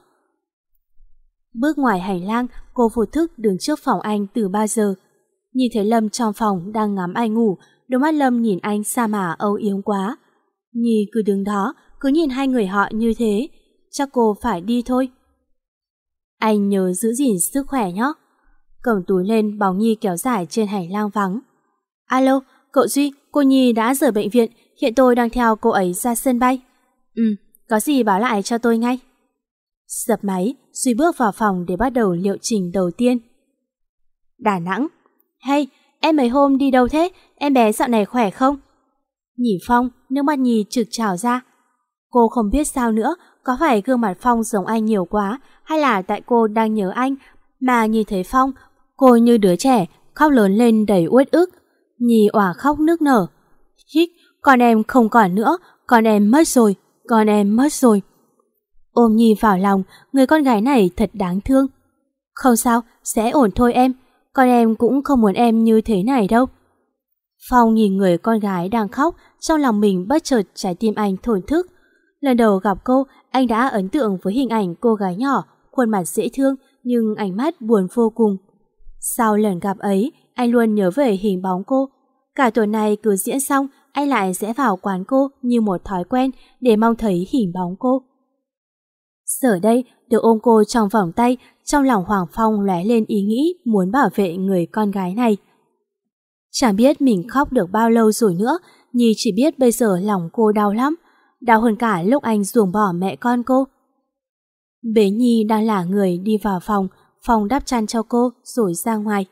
Bước ngoài hành lang, cô vô thức đứng trước phòng anh từ bao giờ. Nhìn thấy Lâm trong phòng đang ngắm anh ngủ, đôi mắt Lâm nhìn anh xa mà âu yếm quá. Nhi cứ đứng đó, cứ nhìn hai người họ như thế, chắc cô phải đi thôi. Anh nhớ giữ gìn sức khỏe nhé. Cầm túi lên, bóng Nhi kéo dài trên hành lang vắng. Alo, cậu Duy, cô Nhi đã rời bệnh viện, hiện tôi đang theo cô ấy ra sân bay. Ừ, có gì báo lại cho tôi ngay. Dập máy, Duy bước vào phòng để bắt đầu liệu trình đầu tiên. Đà Nẵng. Hey, em mấy hôm đi đâu thế? Em bé dạo này khỏe không? Nhìn Phong, nước mắt Nhi trực trào ra. Cô không biết sao nữa, có phải gương mặt Phong giống anh nhiều quá, hay là tại cô đang nhớ anh, mà nhìn thấy Phong, cô như đứa trẻ, khóc lớn lên đầy uất ức. Nhi òa khóc nức nở. Hít, con em không còn nữa, con em mất rồi, con em mất rồi. Ôm Nhi vào lòng, người con gái này thật đáng thương. Không sao, sẽ ổn thôi em, con em cũng không muốn em như thế này đâu. Phong nhìn người con gái đang khóc, trong lòng mình bất chợt trái tim anh thổn thức. Lần đầu gặp cô, anh đã ấn tượng với hình ảnh cô gái nhỏ, khuôn mặt dễ thương nhưng ánh mắt buồn vô cùng. Sau lần gặp ấy, anh luôn nhớ về hình bóng cô. Cả tuần này cứ diễn xong, anh lại sẽ vào quán cô như một thói quen để mong thấy hình bóng cô. Giờ đây, được ôm cô trong vòng tay, trong lòng Hoàng Phong lóe lên ý nghĩ muốn bảo vệ người con gái này. Chẳng biết mình khóc được bao lâu rồi nữa, Nhi chỉ biết bây giờ lòng cô đau lắm, đau hơn cả lúc anh ruồng bỏ mẹ con cô. Bế Nhi đang là người đi vào phòng, Phong đắp chăn cho cô rồi ra ngoài.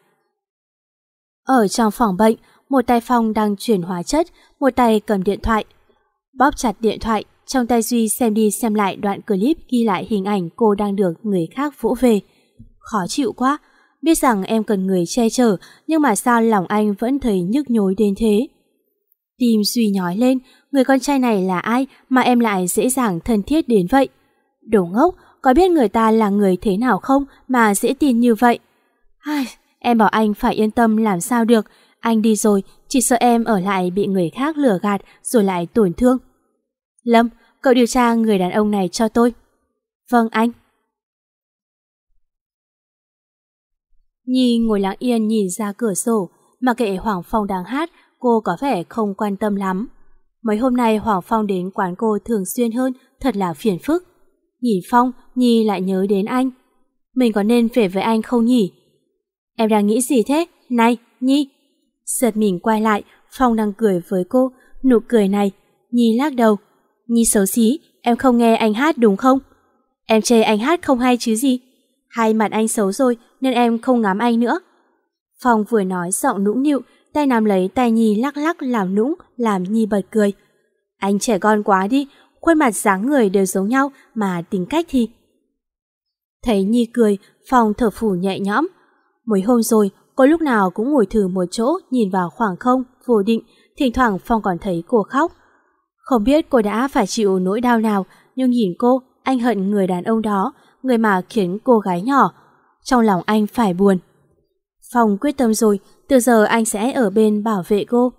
Ở trong phòng bệnh, một tay Phong đang chuyển hóa chất, một tay cầm điện thoại. Bóp chặt điện thoại, trong tay Duy xem đi xem lại đoạn clip ghi lại hình ảnh cô đang được người khác vỗ về. Khó chịu quá, biết rằng em cần người che chở, nhưng mà sao lòng anh vẫn thấy nhức nhối đến thế. Tim Duy nhói lên, người con trai này là ai mà em lại dễ dàng thân thiết đến vậy? Đồ ngốc, có biết người ta là người thế nào không mà dễ tin như vậy? Ai, em bảo anh phải yên tâm làm sao được, anh đi rồi, chỉ sợ em ở lại bị người khác lừa gạt rồi lại tổn thương. Lâm, cậu điều tra người đàn ông này cho tôi. Vâng anh. Nhi ngồi lặng yên nhìn ra cửa sổ, mà kệ Hoàng Phong đang hát, cô có vẻ không quan tâm lắm. Mấy hôm nay Hoàng Phong đến quán cô thường xuyên hơn, thật là phiền phức. Nhìn Phong, Nhi lại nhớ đến anh. Mình có nên về với anh không nhỉ? Em đang nghĩ gì thế? Này, Nhi. Giật mình quay lại, Phong đang cười với cô, nụ cười này. Nhi lắc đầu. Nhi xấu xí, em không nghe anh hát đúng không? Em chê anh hát không hay chứ gì? Hai mặt anh xấu rồi nên em không ngắm anh nữa. Phong vừa nói giọng nũng nịu, tay nắm lấy tay Nhi lắc lắc làm nũng, làm Nhi bật cười. Anh trẻ con quá đi, khuôn mặt dáng người đều giống nhau mà tính cách thì... Thấy Nhi cười, Phong thở phù nhẹ nhõm. Mấy hôm rồi, cô lúc nào cũng ngồi thử một chỗ nhìn vào khoảng không, vô định, thỉnh thoảng Phong còn thấy cô khóc. Không biết cô đã phải chịu nỗi đau nào, nhưng nhìn cô, anh hận người đàn ông đó, người mà khiến cô gái nhỏ. Trong lòng anh phải buồn. Phong quyết tâm rồi, từ giờ anh sẽ ở bên bảo vệ cô.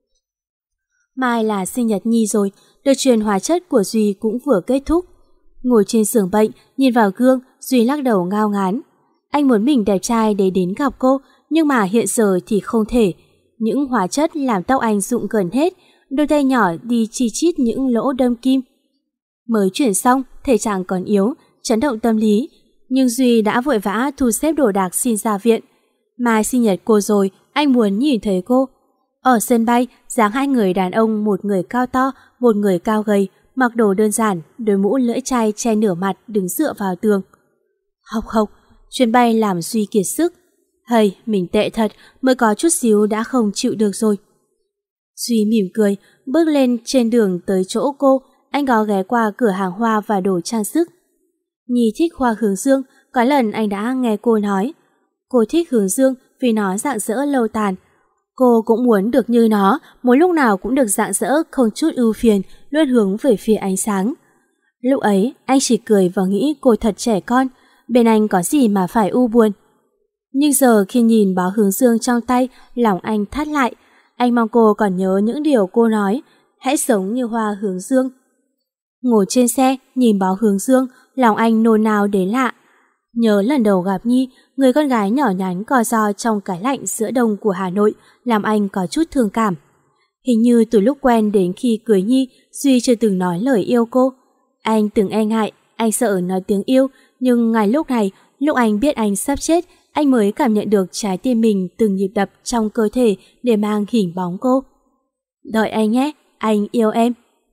Mai là sinh nhật Nhi rồi, đợt truyền hóa chất của Duy cũng vừa kết thúc. Ngồi trên giường bệnh, nhìn vào gương, Duy lắc đầu ngao ngán. Anh muốn mình đẹp trai để đến gặp cô, nhưng mà hiện giờ thì không thể. Những hóa chất làm tóc anh rụng gần hết, đôi tay nhỏ đi chi chít những lỗ đâm kim. Mới chuyển xong, thể trạng còn yếu, chấn động tâm lý, nhưng Duy đã vội vã thu xếp đồ đạc xin ra viện. Mai sinh nhật cô rồi, anh muốn nhìn thấy cô. Ở sân bay, dáng hai người đàn ông, một người cao to, một người cao gầy, mặc đồ đơn giản, đôi mũ lưỡi chai che nửa mặt đứng dựa vào tường. Hộc hộc, chuyến bay làm Duy kiệt sức. Hây, mình tệ thật, mới có chút xíu đã không chịu được rồi. Duy mỉm cười, bước lên trên đường tới chỗ cô, anh có ghé qua cửa hàng hoa và đồ trang sức. Nhi thích hoa hướng dương, có lần anh đã nghe cô nói. Cô thích hướng dương vì nó rạng rỡ lâu tàn. Cô cũng muốn được như nó, muốn lúc nào cũng được rạng rỡ, không chút ưu phiền, luôn hướng về phía ánh sáng. Lúc ấy, anh chỉ cười và nghĩ cô thật trẻ con, bên anh có gì mà phải u buồn. Nhưng giờ khi nhìn bó hướng dương trong tay, lòng anh thắt lại. Anh mong cô còn nhớ những điều cô nói, hãy sống như hoa hướng dương. Ngồi trên xe, nhìn bó hướng dương, lòng anh nôn nao đến lạ. Nhớ lần đầu gặp Nhi, người con gái nhỏ nhắn co ro trong cái lạnh giữa đông của Hà Nội, làm anh có chút thương cảm. Hình như từ lúc quen đến khi cưới Nhi, Duy chưa từng nói lời yêu cô. Anh từng e ngại, anh sợ nói tiếng yêu, nhưng ngay lúc này, lúc anh biết anh sắp chết, anh mới cảm nhận được trái tim mình từng nhịp đập trong cơ thể để mang hình bóng cô. Đợi anh nhé, anh yêu em.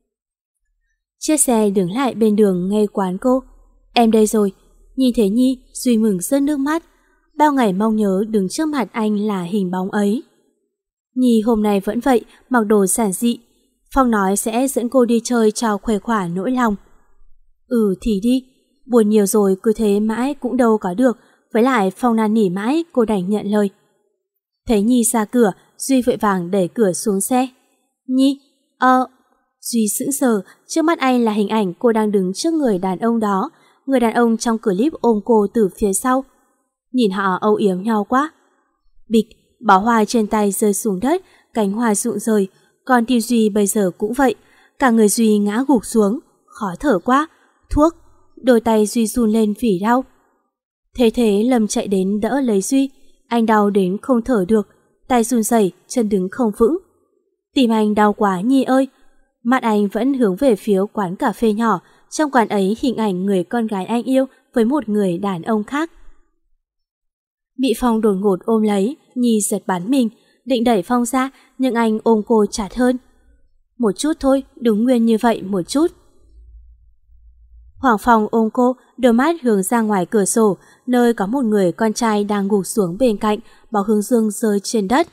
Chiếc xe đứng lại bên đường ngay quán cô. Em đây rồi. Nhìn thấy Nhi, Duy mừng rớt nước mắt. Bao ngày mong nhớ đứng trước mặt anh là hình bóng ấy. Nhi hôm nay vẫn vậy, mặc đồ giản dị. Phong nói sẽ dẫn cô đi chơi cho khuây khỏa nỗi lòng. Ừ thì đi, buồn nhiều rồi cứ thế mãi cũng đâu có được. Với lại Phong năn nỉ mãi, cô đành nhận lời. Thấy Nhi ra cửa, Duy vội vàng đẩy cửa xuống xe. Nhi, ờ... Duy sững sờ, trước mắt anh là hình ảnh cô đang đứng trước người đàn ông đó. Người đàn ông trong clip ôm cô từ phía sau. Nhìn họ âu yếm nhau quá. Bịch, bó hoa trên tay rơi xuống đất, cánh hoa rụng rời. Còn tim Duy bây giờ cũng vậy. Cả người Duy ngã gục xuống, khó thở quá. Thuốc, đôi tay Duy run lên vì đau. Thế thế Lâm chạy đến đỡ lấy Duy. Anh đau đến không thở được, tay run rẩy, chân đứng không vững. Tim anh đau quá Nhi ơi. Mắt anh vẫn hướng về phía quán cà phê nhỏ. Trong quán ấy hình ảnh người con gái anh yêu với một người đàn ông khác. Bị Phong đột ngột ôm lấy, Nhi giật bắn mình, định đẩy Phong ra, nhưng anh ôm cô chặt hơn. Một chút thôi, đúng nguyên như vậy một chút. Hoàng Phong ôm cô, đôi mắt hướng ra ngoài cửa sổ, nơi có một người con trai đang gục xuống bên cạnh, bó hướng dương rơi trên đất.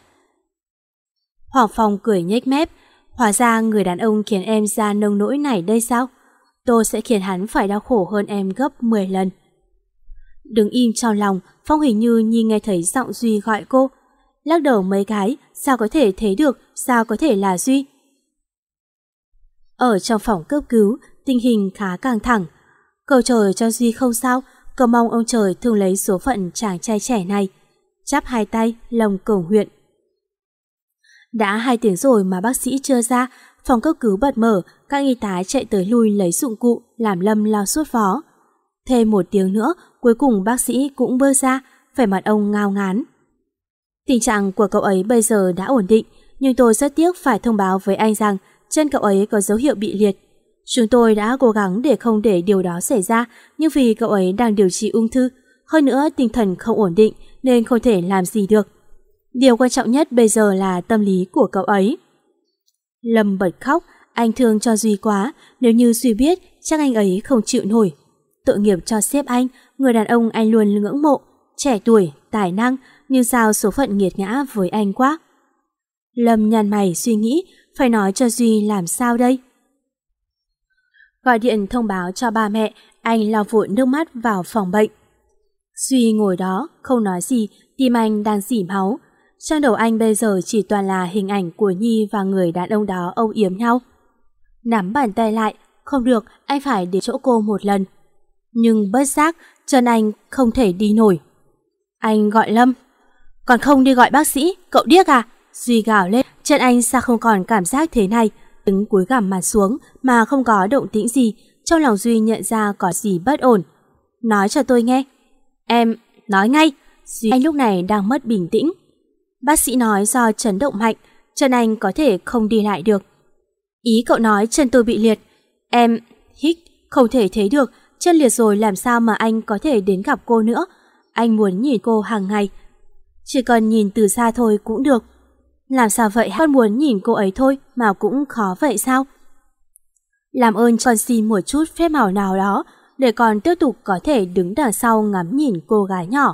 Hoàng Phong cười nhếch mép, hóa ra người đàn ông khiến em ra nông nỗi này đây sao? Tôi sẽ khiến hắn phải đau khổ hơn em gấp mười lần. Đứng im trong lòng, Phong hình như Nhi nghe thấy giọng Duy gọi cô. Lắc đầu mấy cái, sao có thể thế được, sao có thể là Duy? Ở trong phòng cấp cứu, tình hình khá căng thẳng. Cầu trời cho Duy không sao, cầu mong ông trời thương lấy số phận chàng trai trẻ này. Chắp hai tay, lòng cầu nguyện. Đã hai tiếng rồi mà bác sĩ chưa ra, phòng cấp cứu bật mở, các y tá chạy tới lui lấy dụng cụ, làm Lâm lao suốt phó. Thêm một tiếng nữa, cuối cùng bác sĩ cũng bước ra, vẻ mặt ông ngao ngán. Tình trạng của cậu ấy bây giờ đã ổn định, nhưng tôi rất tiếc phải thông báo với anh rằng chân cậu ấy có dấu hiệu bị liệt. Chúng tôi đã cố gắng để không để điều đó xảy ra, nhưng vì cậu ấy đang điều trị ung thư, hơn nữa tinh thần không ổn định nên không thể làm gì được. Điều quan trọng nhất bây giờ là tâm lý của cậu ấy. Lâm bật khóc, anh thương cho Duy quá, nếu như Duy biết chắc anh ấy không chịu nổi. Tội nghiệp cho sếp anh, người đàn ông anh luôn ngưỡng mộ, trẻ tuổi, tài năng, nhưng sao số phận nghiệt ngã với anh quá. Lâm nhăn mày suy nghĩ, phải nói cho Duy làm sao đây? Gọi điện thông báo cho ba mẹ, anh lau vội nước mắt vào phòng bệnh. Duy ngồi đó, không nói gì, tim anh đang rỉ máu. Trong đầu anh bây giờ chỉ toàn là hình ảnh của Nhi và người đàn ông đó âu yếm nhau. Nắm bàn tay lại, không được, anh phải đến chỗ cô một lần. Nhưng bất giác, chân anh không thể đi nổi. Anh gọi Lâm. Còn không đi gọi bác sĩ, cậu điếc à? Duy gào lên, chân anh sao không còn cảm giác thế này. Đứng cúi gằm mặt xuống mà không có động tĩnh gì, trong lòng Duy nhận ra có gì bất ổn. Nói cho tôi nghe. Em, nói ngay. Duy anh lúc này đang mất bình tĩnh. Bác sĩ nói do chấn động mạnh, chân anh có thể không đi lại được. Ý cậu nói chân tôi bị liệt. Em, hích, không thể thế được, chân liệt rồi làm sao mà anh có thể đến gặp cô nữa. Anh muốn nhìn cô hàng ngày. Chỉ cần nhìn từ xa thôi cũng được. Làm sao vậy, con muốn nhìn cô ấy thôi mà cũng khó vậy sao? Làm ơn con xin một chút phép màu nào đó để con tiếp tục có thể đứng đằng sau ngắm nhìn cô gái nhỏ.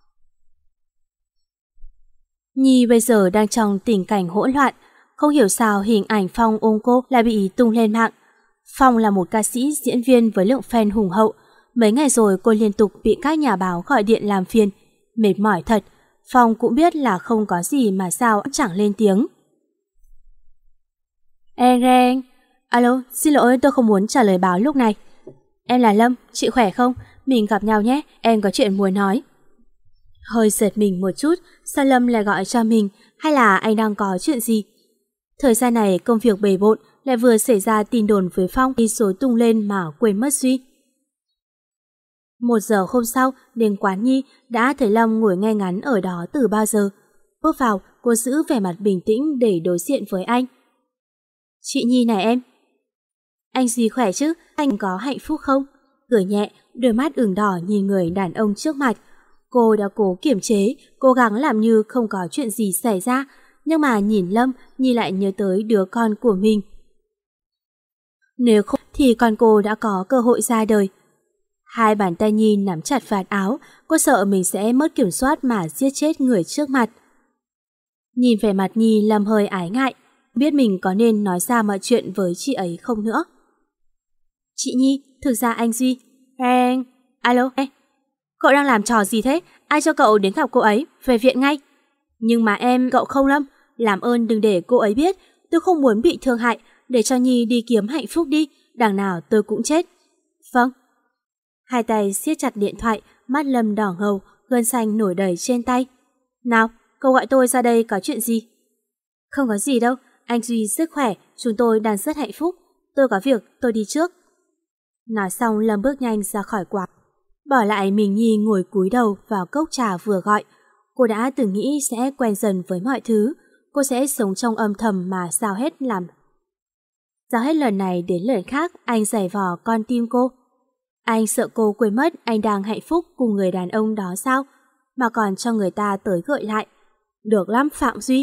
Nhi bây giờ đang trong tình cảnh hỗn loạn, không hiểu sao hình ảnh Phong ôm cô lại bị tung lên mạng. Phong là một ca sĩ diễn viên với lượng fan hùng hậu. Mấy ngày rồi cô liên tục bị các nhà báo gọi điện làm phiền. Mệt mỏi thật, Phong cũng biết là không có gì mà sao chẳng lên tiếng. Ê Reng, alo, xin lỗi tôi không muốn trả lời báo lúc này. Em là Lâm, chị khỏe không? Mình gặp nhau nhé, em có chuyện muốn nói. Hơi giật mình một chút, sao Lâm lại gọi cho mình, hay là anh đang có chuyện gì? Thời gian này công việc bề bộn, lại vừa xảy ra tin đồn với Phong đi số tung lên mà quên mất Duy. Một giờ hôm sau, đến quán Nhi, đã thấy Lâm ngồi nghe ngắn ở đó từ bao giờ. Bước vào, cô giữ vẻ mặt bình tĩnh để đối diện với anh. Chị Nhi này em. Anh Duy khỏe chứ, anh có hạnh phúc không? Cười nhẹ, đôi mắt ửng đỏ nhìn người đàn ông trước mặt. Cô đã cố kiềm chế, cố gắng làm như không có chuyện gì xảy ra, nhưng mà nhìn Lâm, Nhi lại nhớ tới đứa con của mình. Nếu không thì con cô đã có cơ hội ra đời. Hai bàn tay Nhi nắm chặt vạt áo, cô sợ mình sẽ mất kiểm soát mà giết chết người trước mặt. Nhìn vẻ mặt Nhi, Lâm hơi ái ngại, biết mình có nên nói ra mọi chuyện với chị ấy không nữa. Chị Nhi, thực ra anh Duy. Reng, alo, ê, cậu đang làm trò gì thế? Ai cho cậu đến gặp cô ấy, về viện ngay. Nhưng mà em, cậu không Lâm, làm ơn đừng để cô ấy biết, tôi không muốn bị thương hại, để cho Nhi đi kiếm hạnh phúc đi, đằng nào tôi cũng chết. Vâng. Hai tay siết chặt điện thoại, mắt Lâm đỏ ngầu, gân xanh nổi đầy trên tay. Nào, cậu gọi tôi ra đây có chuyện gì? Không có gì đâu, anh Duy rất khỏe, chúng tôi đang rất hạnh phúc. Tôi có việc, tôi đi trước. Nói xong Lâm bước nhanh ra khỏi quán, bỏ lại mình Nhi ngồi cúi đầu vào cốc trà vừa gọi. Cô đã từng nghĩ sẽ quen dần với mọi thứ, cô sẽ sống trong âm thầm mà sao hết làm. Sao hết lần này đến lần khác anh giày vò con tim cô. Anh sợ cô quên mất anh đang hạnh phúc cùng người đàn ông đó sao, mà còn cho người ta tới gợi lại. Được lắm Phạm Duy.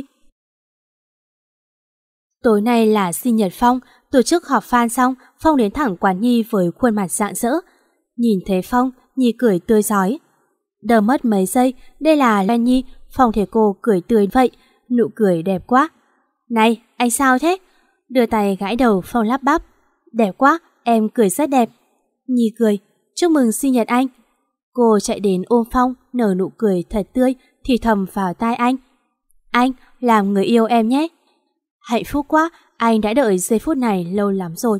Tối nay là sinh nhật Phong, tổ chức họp fan xong, Phong đến thẳng quán Nhi với khuôn mặt rạng rỡ. Nhìn thấy Phong, Nhi cười tươi rói. Đờ mất mấy giây, đây là Lan Nhi, Phong thấy cô cười tươi vậy, nụ cười đẹp quá. Này, anh sao thế? Đưa tay gãi đầu, Phong lắp bắp. Đẹp quá, em cười rất đẹp. Nhi cười, chúc mừng sinh nhật anh. Cô chạy đến ôm Phong, nở nụ cười thật tươi, thì thầm vào tai anh. Anh, làm người yêu em nhé. Hạnh phúc quá, anh đã đợi giây phút này lâu lắm rồi.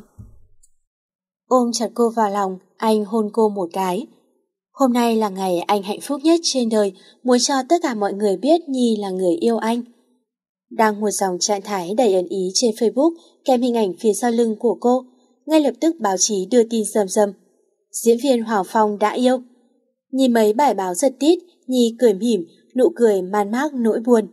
Ôm chặt cô vào lòng, anh hôn cô một cái. Hôm nay là ngày anh hạnh phúc nhất trên đời, muốn cho tất cả mọi người biết Nhi là người yêu anh. Đăng một dòng trạng thái đầy ẩn ý trên Facebook kèm hình ảnh phía sau lưng của cô, ngay lập tức báo chí đưa tin rầm rầm. Diễn viên Hoàng Phong đã yêu. Nhìn mấy bài báo giật tít, Nhi cười mỉm, nụ cười man mác nỗi buồn.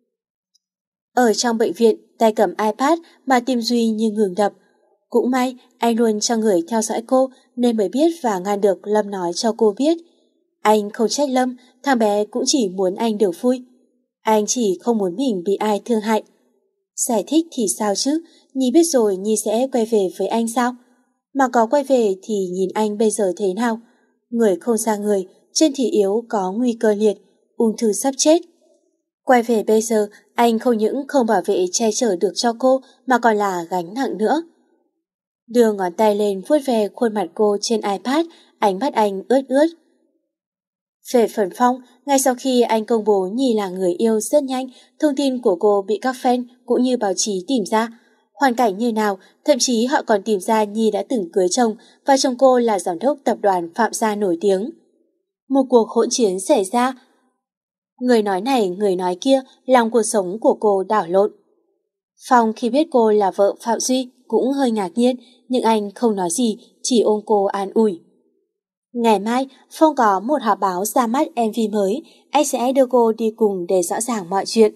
Ở trong bệnh viện, tay cầm iPad mà tim Duy như ngừng đập. Cũng may, anh luôn cho người theo dõi cô nên mới biết và ngăn được Lâm nói cho cô biết. Anh không trách Lâm, thằng bé cũng chỉ muốn anh được vui. Anh chỉ không muốn mình bị ai thương hại. Giải thích thì sao chứ, Nhi biết rồi Nhi sẽ quay về với anh sao? Mà có quay về thì nhìn anh bây giờ thế nào? Người không ra người, chân thì yếu, có nguy cơ liệt, ung thư sắp chết. Quay về bây giờ, anh không những không bảo vệ che chở được cho cô mà còn là gánh nặng nữa. Đưa ngón tay lên vuốt về khuôn mặt cô trên iPad, ánh mắt anh ướt ướt. Về phần Phong, ngay sau khi anh công bố Nhi là người yêu rất nhanh, thông tin của cô bị các fan cũng như báo chí tìm ra. Hoàn cảnh như nào, thậm chí họ còn tìm ra Nhi đã từng cưới chồng và chồng cô là giám đốc tập đoàn Phạm gia nổi tiếng. Một cuộc hỗn chiến xảy ra. Người nói này, người nói kia, làm cuộc sống của cô đảo lộn. Phong khi biết cô là vợ Phạm Duy cũng hơi ngạc nhiên, nhưng anh không nói gì, chỉ ôm cô an ủi. Ngày mai, Phong có một họp báo ra mắt em vê mới, anh sẽ đưa cô đi cùng để rõ ràng mọi chuyện.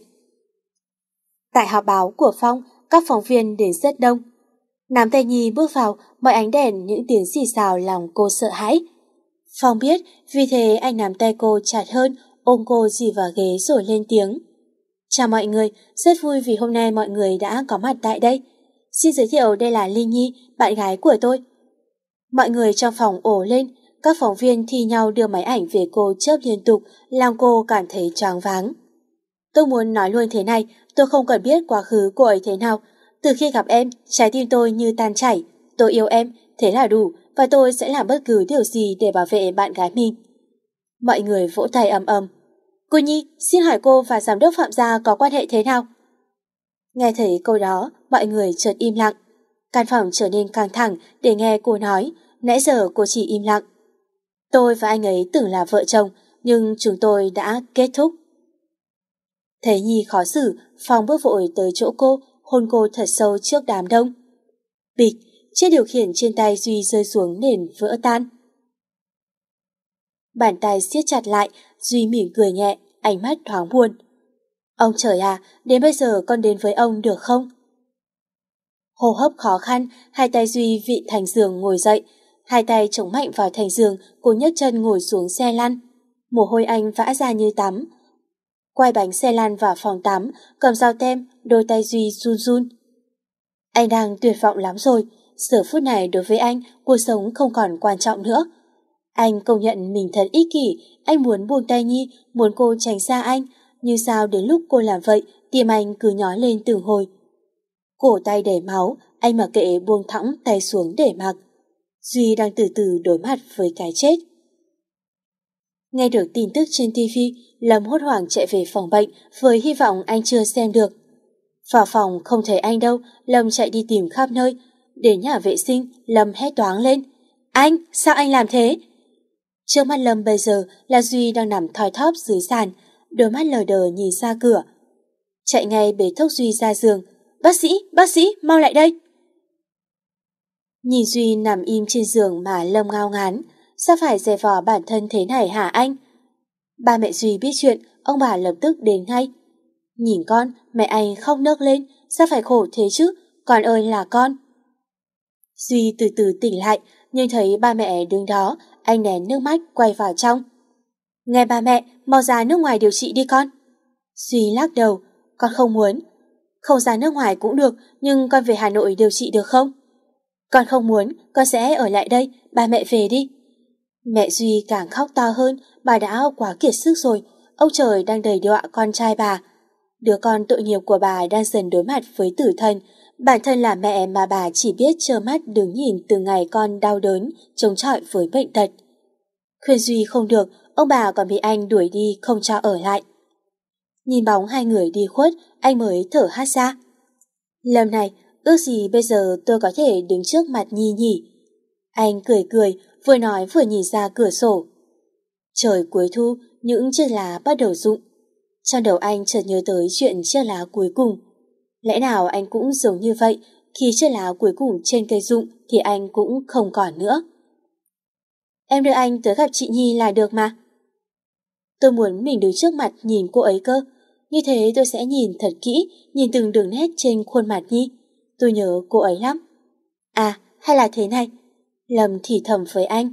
Tại họp báo của Phong, các phóng viên đến rất đông. Nam Tây Nhi bước vào, mọi ánh đèn, những tiếng xì xào làm cô sợ hãi. Phong biết, vì thế anh nắm tay cô chặt hơn, ôm cô dì vào ghế rồi lên tiếng. Chào mọi người, rất vui vì hôm nay mọi người đã có mặt tại đây. Xin giới thiệu đây là Linh Nhi, bạn gái của tôi. Mọi người trong phòng ồ lên, các phóng viên thi nhau đưa máy ảnh về cô chớp liên tục, làm cô cảm thấy choáng váng. Tôi muốn nói luôn thế này, tôi không cần biết quá khứ cô ấy thế nào. Từ khi gặp em, trái tim tôi như tan chảy. Tôi yêu em, thế là đủ, và tôi sẽ làm bất cứ điều gì để bảo vệ bạn gái mình. Mọi người vỗ tay ầm ầm. Cô Nhi, xin hỏi cô và giám đốc Phạm gia có quan hệ thế nào? Nghe thấy câu đó, mọi người chợt im lặng. Căn phòng trở nên căng thẳng để nghe cô nói, nãy giờ cô chỉ im lặng. Tôi và anh ấy tưởng là vợ chồng, nhưng chúng tôi đã kết thúc. Thấy Nhi khó xử, Phong bước vội tới chỗ cô, hôn cô thật sâu trước đám đông. Bịch, chiếc điều khiển trên tay Duy rơi xuống nền vỡ tan. Bàn tay siết chặt lại, Duy mỉm cười nhẹ, ánh mắt thoáng buồn. Ông trời à, đến bây giờ con đến với ông được không? Hô hấp khó khăn, hai tay Duy vịn thành giường ngồi dậy, hai tay chống mạnh vào thành giường, cô nhấc chân ngồi xuống xe lăn. Mồ hôi anh vã ra như tắm. Quay bánh xe lăn vào phòng tắm, cầm dao tem, đôi tay Duy run run. Anh đang tuyệt vọng lắm rồi, giờ phút này đối với anh, cuộc sống không còn quan trọng nữa. Anh công nhận mình thật ích kỷ, anh muốn buông tay Nhi, muốn cô tránh xa anh, nhưng sao đến lúc cô làm vậy, tim anh cứ nhói lên từng hồi. Cổ tay đầy máu, anh mặc kệ buông thõng tay xuống để mặc. Duy đang từ từ đối mặt với cái chết. Nghe được tin tức trên ti vi, Lâm hốt hoảng chạy về phòng bệnh với hy vọng anh chưa xem được. Vào phòng không thấy anh đâu, Lâm chạy đi tìm khắp nơi. Đến nhà vệ sinh, Lâm hét toáng lên. Anh, sao anh làm thế? Trước mắt Lâm bây giờ là Duy đang nằm thoi thóp dưới sàn, đôi mắt lờ đờ nhìn ra cửa. Chạy ngay bế thốc Duy ra giường. Bác sĩ, bác sĩ, mau lại đây. Nhìn Duy nằm im trên giường mà Lâm ngao ngán. Sao phải dè vò bản thân thế này hả anh? Ba mẹ Duy biết chuyện, ông bà lập tức đến ngay. Nhìn con, mẹ anh khóc nấc lên, sao phải khổ thế chứ, con ơi là con. Duy từ từ tỉnh lại, nhưng thấy ba mẹ đứng đó, anh nén nước mắt quay vào trong. Nghe ba mẹ, mau ra nước ngoài điều trị đi con. Duy lắc đầu, con không muốn. Không ra nước ngoài cũng được, nhưng con về Hà Nội điều trị được không? Con không muốn, con sẽ ở lại đây, ba mẹ về đi. Mẹ Duy càng khóc to hơn, bà đã quá kiệt sức rồi, ông trời đang đầy đọa con trai bà. Đứa con tội nghiệp của bà đang dần đối mặt với tử thần, bản thân là mẹ mà bà chỉ biết trơ mắt đứng nhìn từ ngày con đau đớn, chống chọi với bệnh tật. Khuyên Duy không được, ông bà còn bị anh đuổi đi không cho ở lại. Nhìn bóng hai người đi khuất, anh mới thở hắt ra. Lâm này, ước gì bây giờ tôi có thể đứng trước mặt Nhi nhỉ? Anh cười cười, vừa nói vừa nhìn ra cửa sổ. Trời cuối thu, những chiếc lá bắt đầu rụng. Trong đầu anh chợt nhớ tới chuyện chiếc lá cuối cùng. Lẽ nào anh cũng giống như vậy, khi chiếc lá cuối cùng trên cây rụng thì anh cũng không còn nữa. Em đưa anh tới gặp chị Nhi là được mà. Tôi muốn mình đứng trước mặt nhìn cô ấy cơ. Như thế tôi sẽ nhìn thật kỹ, nhìn từng đường nét trên khuôn mặt Nhi. Tôi nhớ cô ấy lắm. À, hay là thế này. Lâm thì thầm với anh.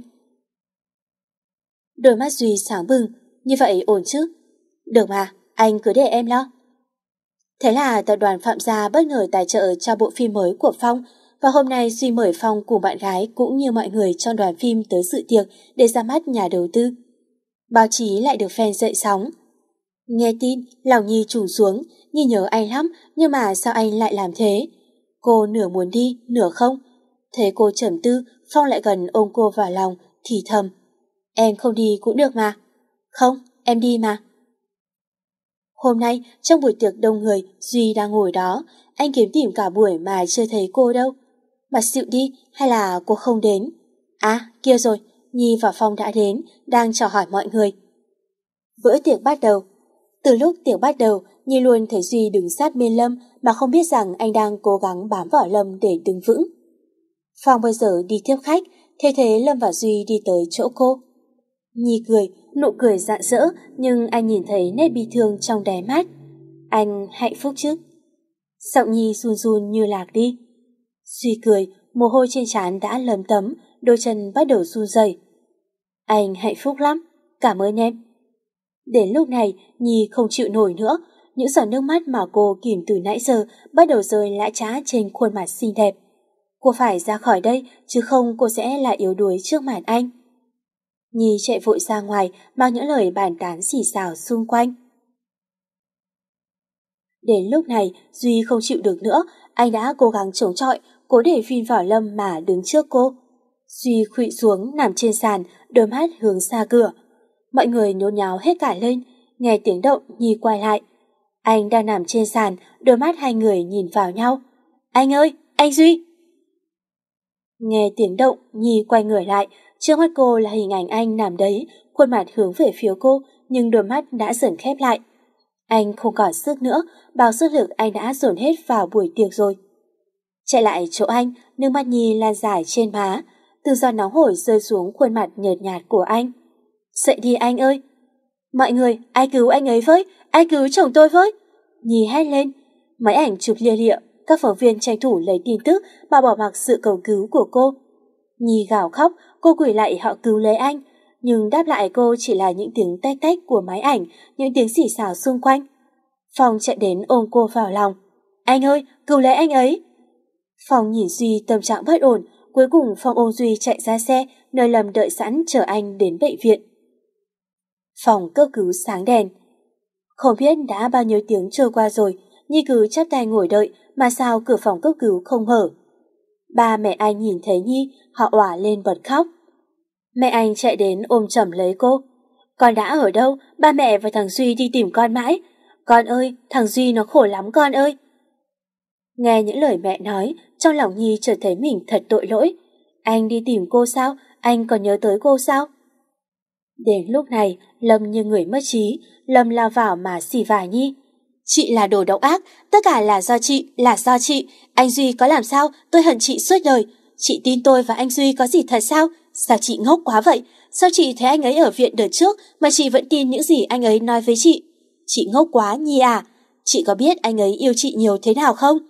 Đôi mắt Duy sáng bừng, như vậy ổn chứ? Được mà, anh cứ để em lo. Thế là tập đoàn Phạm Gia bất ngờ tài trợ cho bộ phim mới của Phong, và hôm nay Duy mời Phong cùng bạn gái cũng như mọi người trong đoàn phim tới dự tiệc để ra mắt nhà đầu tư. Báo chí lại được phen dậy sóng. Nghe tin, lòng Nhi trùng xuống, Nhi nhớ anh lắm, nhưng mà sao anh lại làm thế? Cô nửa muốn đi, nửa không. Thế cô trầm tư, Phong lại gần ôm cô vào lòng, thì thầm. Em không đi cũng được mà. Không, em đi mà. Hôm nay, trong buổi tiệc đông người, Duy đang ngồi đó, anh kiếm tìm cả buổi mà chưa thấy cô đâu. Mà xịu đi, hay là cô không đến? À, kia rồi, Nhi và Phong đã đến, đang chào hỏi mọi người. Bữa tiệc bắt đầu. Từ lúc tiệc bắt đầu, Nhi luôn thấy Duy đứng sát bên Lâm mà không biết rằng anh đang cố gắng bám vào Lâm để đứng vững. Phong bây giờ đi tiếp khách, thế thế Lâm và Duy đi tới chỗ cô. Nhi cười, nụ cười rạng rỡ, nhưng anh nhìn thấy nét bi thương trong đáy mắt. Anh hạnh phúc chứ? Giọng Nhi run run như lạc đi. Duy cười, mồ hôi trên trán đã lấm tấm, đôi chân bắt đầu run rẩy. Anh hạnh phúc lắm, cảm ơn em. Đến lúc này, Nhi không chịu nổi nữa, những giọt nước mắt mà cô kìm từ nãy giờ bắt đầu rơi lã chã trên khuôn mặt xinh đẹp. Cô phải ra khỏi đây, chứ không cô sẽ lại yếu đuối trước mặt anh. Nhi chạy vội ra ngoài, mang những lời bàn tán xì xào xung quanh. Đến lúc này, Duy không chịu được nữa, anh đã cố gắng chống chọi, cố để vin vào Lâm mà đứng trước cô. Duy khuỵu xuống nằm trên sàn, đôi mắt hướng ra cửa. Mọi người nhốn nháo hết cả lên, nghe tiếng động Nhi quay lại. Anh đang nằm trên sàn, đôi mắt hai người nhìn vào nhau. Anh ơi, anh Duy! Nghe tiếng động, Nhi quay người lại, trước mắt cô là hình ảnh anh nằm đấy, khuôn mặt hướng về phía cô, nhưng đôi mắt đã dần khép lại. Anh không còn sức nữa, bao sức lực anh đã dồn hết vào buổi tiệc rồi. Chạy lại chỗ anh, nước mắt Nhi lan dài trên má, từng giọt nóng hổi rơi xuống khuôn mặt nhợt nhạt của anh. Dậy đi anh ơi! Mọi người, ai cứu anh ấy với, ai cứu chồng tôi với! Nhi hét lên. Máy ảnh chụp lia lịa, các phóng viên tranh thủ lấy tin tức mà bỏ mặc sự cầu cứu của cô. Nhi gào khóc, cô quỳ lại họ cứu lấy anh, nhưng đáp lại cô chỉ là những tiếng tách tách của máy ảnh, những tiếng xì xào xung quanh. Phong chạy đến ôm cô vào lòng. Anh ơi, cứu lấy anh ấy! Phong nhìn Duy tâm trạng bất ổn, cuối cùng Phong ôm Duy chạy ra xe, nơi Lâm đợi sẵn chờ anh đến bệnh viện. Phòng cấp cứu sáng đèn. Không biết đã bao nhiêu tiếng trôi qua rồi, Nhi cứ chắp tay ngồi đợi mà sao cửa phòng cấp cứu không mở. Ba mẹ anh nhìn thấy Nhi, họ òa lên bật khóc. Mẹ anh chạy đến ôm chầm lấy cô. Con đã ở đâu? Ba mẹ và thằng Duy đi tìm con mãi. Con ơi, thằng Duy nó khổ lắm con ơi. Nghe những lời mẹ nói, trong lòng Nhi chợt thấy mình thật tội lỗi. Anh đi tìm cô sao? Anh còn nhớ tới cô sao? Đến lúc này, Lâm như người mất trí, Lâm lao vào mà xì vả Nhi. Chị là đồ độc ác, tất cả là do chị, là do chị. Anh Duy có làm sao, tôi hận chị suốt đời. Chị tin tôi và anh Duy có gì thật sao? Sao chị ngốc quá vậy? Sao chị thấy anh ấy ở viện đợt trước mà chị vẫn tin những gì anh ấy nói với chị? Chị ngốc quá Nhi à? Chị có biết anh ấy yêu chị nhiều thế nào không?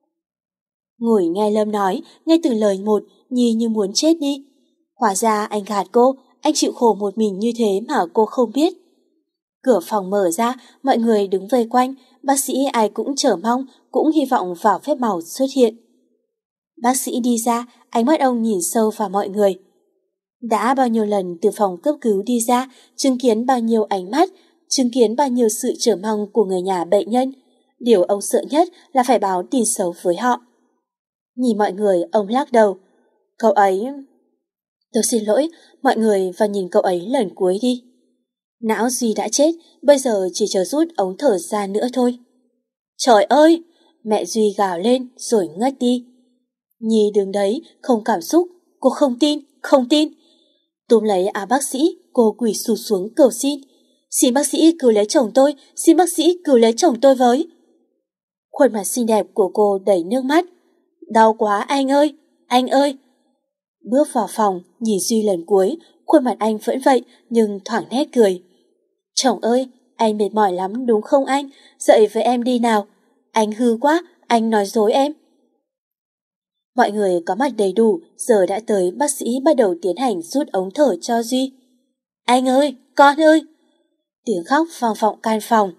Ngồi nghe Lâm nói, ngay từ lời một, Nhi như muốn chết đi. Hóa ra anh gạt cô, anh chịu khổ một mình như thế mà cô không biết. Cửa phòng mở ra, mọi người đứng vây quanh, bác sĩ ai cũng chờ mong, cũng hy vọng vào phép màu xuất hiện. Bác sĩ đi ra, ánh mắt ông nhìn sâu vào mọi người. Đã bao nhiêu lần từ phòng cấp cứu đi ra, chứng kiến bao nhiêu ánh mắt, chứng kiến bao nhiêu sự chờ mong của người nhà bệnh nhân. Điều ông sợ nhất là phải báo tin xấu với họ. Nhìn mọi người, ông lắc đầu. Cậu ấy... Tôi xin lỗi, mọi người và nhìn cậu ấy lần cuối đi. Não Duy đã chết, bây giờ chỉ chờ rút ống thở ra nữa thôi. Trời ơi! Mẹ Duy gào lên rồi ngất đi. Nhi đứng đấy, không cảm xúc, cô không tin, không tin. Túm lấy áo bác sĩ, cô quỳ sụp xuống cầu xin. Xin bác sĩ cứu lấy chồng tôi, xin bác sĩ cứu lấy chồng tôi với. Khuôn mặt xinh đẹp của cô đầy nước mắt. Đau quá anh ơi, anh ơi. Bước vào phòng, nhìn Duy lần cuối, khuôn mặt anh vẫn vậy nhưng thoảng nét cười. Chồng ơi, anh mệt mỏi lắm đúng không anh? Dậy với em đi nào. Anh hư quá, anh nói dối em. Mọi người có mặt đầy đủ, giờ đã tới, bác sĩ bắt đầu tiến hành rút ống thở cho Duy. Anh ơi, con ơi. Tiếng khóc vang vọng căn phòng.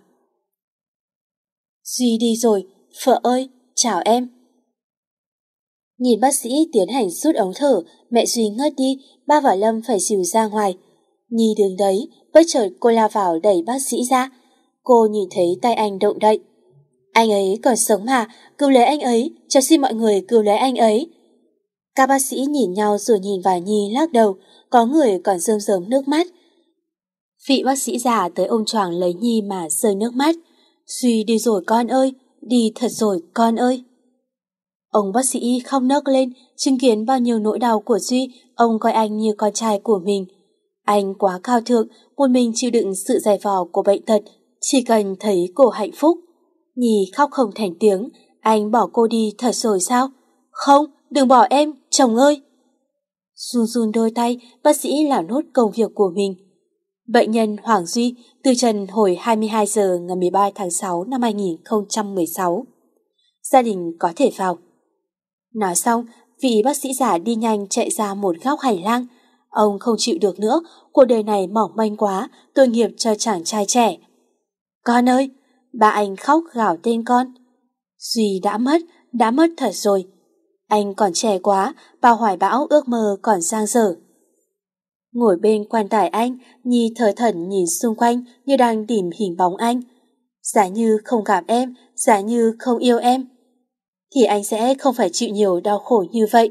Duy đi rồi, vợ ơi, chào em. Nhìn bác sĩ tiến hành rút ống thở, mẹ Duy ngất đi, ba và Lâm phải dìu ra ngoài. Nhi đứng đấy, bất chợt cô lao vào đẩy bác sĩ ra. Cô nhìn thấy tay anh động đậy. Anh ấy còn sống mà, cứu lấy anh ấy, cho xin mọi người cứu lấy anh ấy. Các bác sĩ nhìn nhau rồi nhìn vào Nhi lắc đầu, có người còn rơm rớm nước mắt. Vị bác sĩ già tới ôm choàng lấy Nhi mà rơi nước mắt. Duy đi rồi con ơi, đi thật rồi con ơi. Ông bác sĩ khóc nấc lên, chứng kiến bao nhiêu nỗi đau của Duy, ông coi anh như con trai của mình. Anh quá cao thượng, một mình chịu đựng sự dày vò của bệnh tật, chỉ cần thấy cô hạnh phúc. Nhi khóc không thành tiếng, anh bỏ cô đi thật rồi sao? Không, đừng bỏ em, chồng ơi. Run run đôi tay, bác sĩ làm nốt công việc của mình. Bệnh nhân Hoàng Duy từ trần hồi hai mươi hai giờ ngày mười ba tháng sáu năm hai nghìn không trăm mười sáu. Gia đình có thể vào. Nói xong, vị bác sĩ già đi nhanh chạy ra một góc hành lang. Ông không chịu được nữa, cuộc đời này mỏng manh quá, tội nghiệp cho chàng trai trẻ. Con ơi, ba anh khóc gào tên con. Duy đã mất, đã mất thật rồi. Anh còn trẻ quá, bao hoài bão ước mơ còn dang dở. Ngồi bên quan tài anh, Nhi thờ thẩn nhìn xung quanh như đang tìm hình bóng anh. Giả như không gặp em, giả như không yêu em, thì anh sẽ không phải chịu nhiều đau khổ như vậy.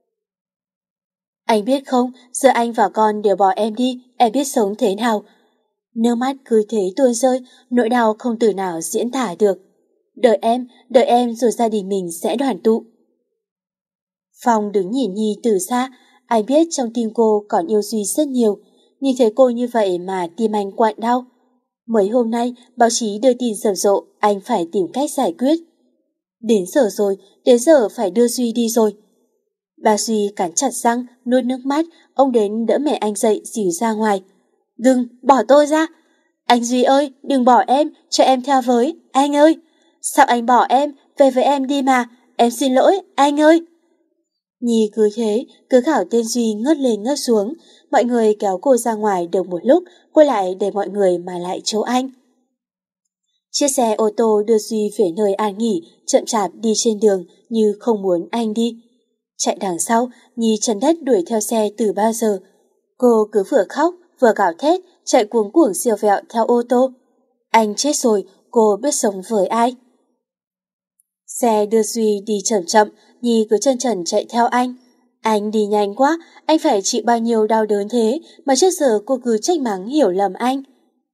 Anh biết không, giờ anh và con đều bỏ em đi, em biết sống thế nào. Nước mắt cứ thế tuôn rơi, nỗi đau không từ nào diễn tả được. Đợi em, đợi em rồi gia đình mình sẽ đoàn tụ. Phong đứng nhìn Nhi từ xa, anh biết trong tim cô còn yêu Duy rất nhiều. Nhìn thấy cô như vậy mà tim anh quặn đau. Mấy hôm nay, báo chí đưa tin rầm rộ, anh phải tìm cách giải quyết. Đến giờ rồi, đến giờ phải đưa Duy đi rồi. Bà Duy cắn chặt răng, nuốt nước mắt, ông đến đỡ mẹ anh dậy dìu ra ngoài. Đừng, bỏ tôi ra. Anh Duy ơi, đừng bỏ em, cho em theo với, anh ơi. Sao anh bỏ em, về với em đi mà, em xin lỗi, anh ơi. Nhi cứ thế, cứ khảo tên Duy ngất lên ngất xuống. Mọi người kéo cô ra ngoài được một lúc, cô lại để mọi người mà lại chỗ anh. Chiếc xe ô tô đưa Duy về nơi an nghỉ, chậm chạp đi trên đường như không muốn anh đi. Chạy đằng sau, Nhi chân đất đuổi theo xe từ bao giờ. Cô cứ vừa khóc, vừa gào thét, chạy cuống cuồng siêu vẹo theo ô tô. Anh chết rồi, cô biết sống với ai? Xe đưa Duy đi chậm chậm, Nhi cứ chân trần chạy theo anh. Anh đi nhanh quá, anh phải chịu bao nhiêu đau đớn thế mà trước giờ cô cứ trách mắng hiểu lầm anh.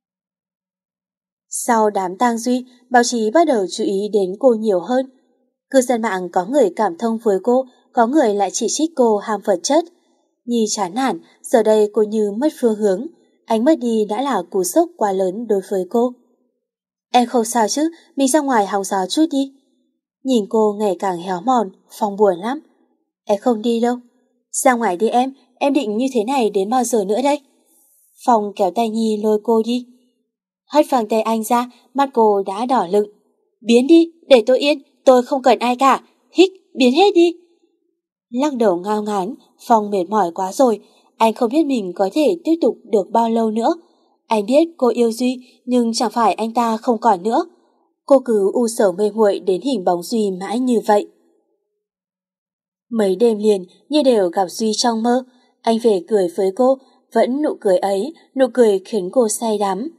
Sau đám tang Duy, báo chí bắt đầu chú ý đến cô nhiều hơn. Cư dân mạng có người cảm thông với cô, có người lại chỉ trích cô ham vật chất. Nhi chán nản, giờ đây cô như mất phương hướng. Anh mất đi đã là cú sốc quá lớn đối với cô. Em không sao chứ, mình ra ngoài hóng gió chút đi. Nhìn cô ngày càng héo mòn, Phong buồn lắm. Em không đi đâu. Ra ngoài đi em, em định như thế này đến bao giờ nữa đây? Phong kéo tay Nhi lôi cô đi. Hất phẳng tay anh ra, mắt cô đã đỏ lựng. Biến đi, để tôi yên, tôi không cần ai cả. Hích, biến hết đi. Lắc đầu ngao ngán, Phong mệt mỏi quá rồi. Anh không biết mình có thể tiếp tục được bao lâu nữa. Anh biết cô yêu Duy, nhưng chẳng phải anh ta không còn nữa. Cô cứ u sầu mê muội đến hình bóng Duy mãi như vậy. Mấy đêm liền như đều gặp Duy trong mơ. Anh về cười với cô, vẫn nụ cười ấy, nụ cười khiến cô say đắm.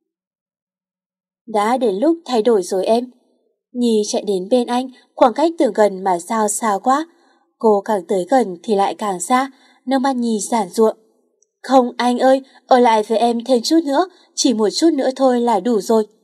Đã đến lúc thay đổi rồi em. Nhi chạy đến bên anh, khoảng cách tưởng gần mà sao xa quá. Cô càng tới gần thì lại càng xa, nước mắt Nhi giản ruộng. Không anh ơi, ở lại với em thêm chút nữa, chỉ một chút nữa thôi là đủ rồi.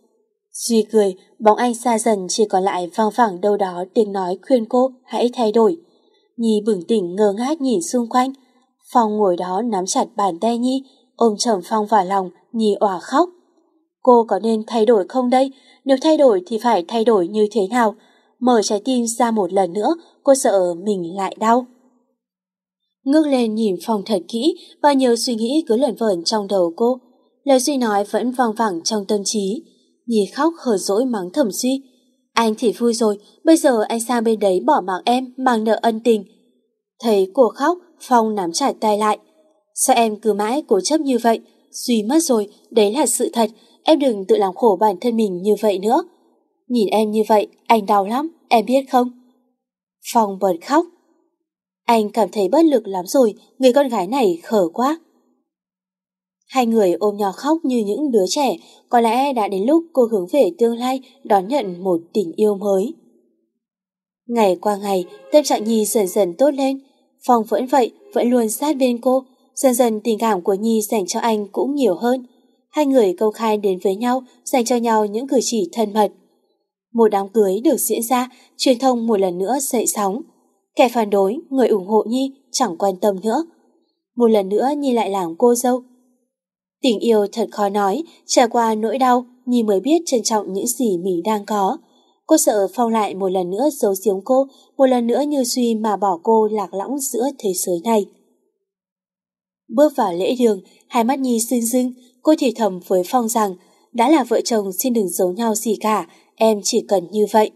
Duy cười, bóng anh xa dần chỉ còn lại văng vẳng đâu đó tiếng nói khuyên cô hãy thay đổi. Nhi bừng tỉnh ngơ ngác nhìn xung quanh. Phong ngồi đó nắm chặt bàn tay Nhi, ôm chầm Phong vào lòng, Nhi òa khóc. Cô có nên thay đổi không đây? Nếu thay đổi thì phải thay đổi như thế nào? Mở trái tim ra một lần nữa, cô sợ mình lại đau. Ngước lên nhìn Phong thật kỹ, bao nhiêu suy nghĩ cứ lẩn vẩn trong đầu cô. Lời Duy nói vẫn vang vẳng trong tâm trí. Nhi khóc hờn dỗi mắng thầm Duy. Anh thì vui rồi, bây giờ anh sang bên đấy bỏ mặc em, mang nợ ân tình. Thấy cô khóc, Phong nắm chặt tay lại. Sao em cứ mãi cố chấp như vậy? Duy mất rồi, đấy là sự thật, em đừng tự làm khổ bản thân mình như vậy nữa. Nhìn em như vậy, anh đau lắm, em biết không? Phong bật khóc. Anh cảm thấy bất lực lắm rồi, người con gái này khờ quá. Hai người ôm nhau khóc như những đứa trẻ, có lẽ đã đến lúc cô hướng về tương lai đón nhận một tình yêu mới. Ngày qua ngày, tâm trạng Nhi dần dần tốt lên. Phong vẫn vậy, vẫn luôn sát bên cô. Dần dần tình cảm của Nhi dành cho anh cũng nhiều hơn. Hai người công khai đến với nhau, dành cho nhau những cử chỉ thân mật. Một đám cưới được diễn ra, truyền thông một lần nữa dậy sóng. Kẻ phản đối, người ủng hộ Nhi chẳng quan tâm nữa. Một lần nữa Nhi lại làm cô dâu. Tình yêu thật khó nói, trải qua nỗi đau, Nhi mới biết trân trọng những gì mình đang có. Cô sợ Phong lại một lần nữa giấu giếm cô, một lần nữa như Duy mà bỏ cô lạc lõng giữa thế giới này. Bước vào lễ đường, hai mắt Nhi rưng rưng, cô thì thầm với Phong rằng, đã là vợ chồng xin đừng giấu nhau gì cả, em chỉ cần như vậy.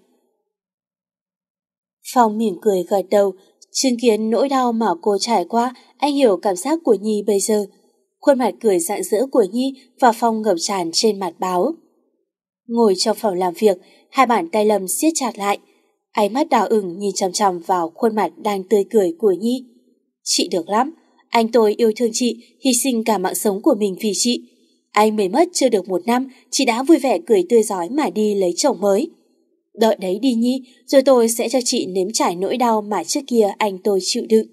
Phong mỉm cười gật đầu, chứng kiến nỗi đau mà cô trải qua, anh hiểu cảm giác của Nhi bây giờ. Khuôn mặt cười rạng rỡ của Nhi và Phong ngập tràn trên mặt báo. Ngồi trong phòng làm việc, hai bàn tay Lâm siết chặt lại. Ánh mắt đỏ ửng nhìn chằm chằm vào khuôn mặt đang tươi cười của Nhi. Chị được lắm, anh tôi yêu thương chị, hy sinh cả mạng sống của mình vì chị. Anh mới mất chưa được một năm, chị đã vui vẻ cười tươi rói mà đi lấy chồng mới. Đợi đấy đi Nhi, rồi tôi sẽ cho chị nếm trải nỗi đau mà trước kia anh tôi chịu đựng.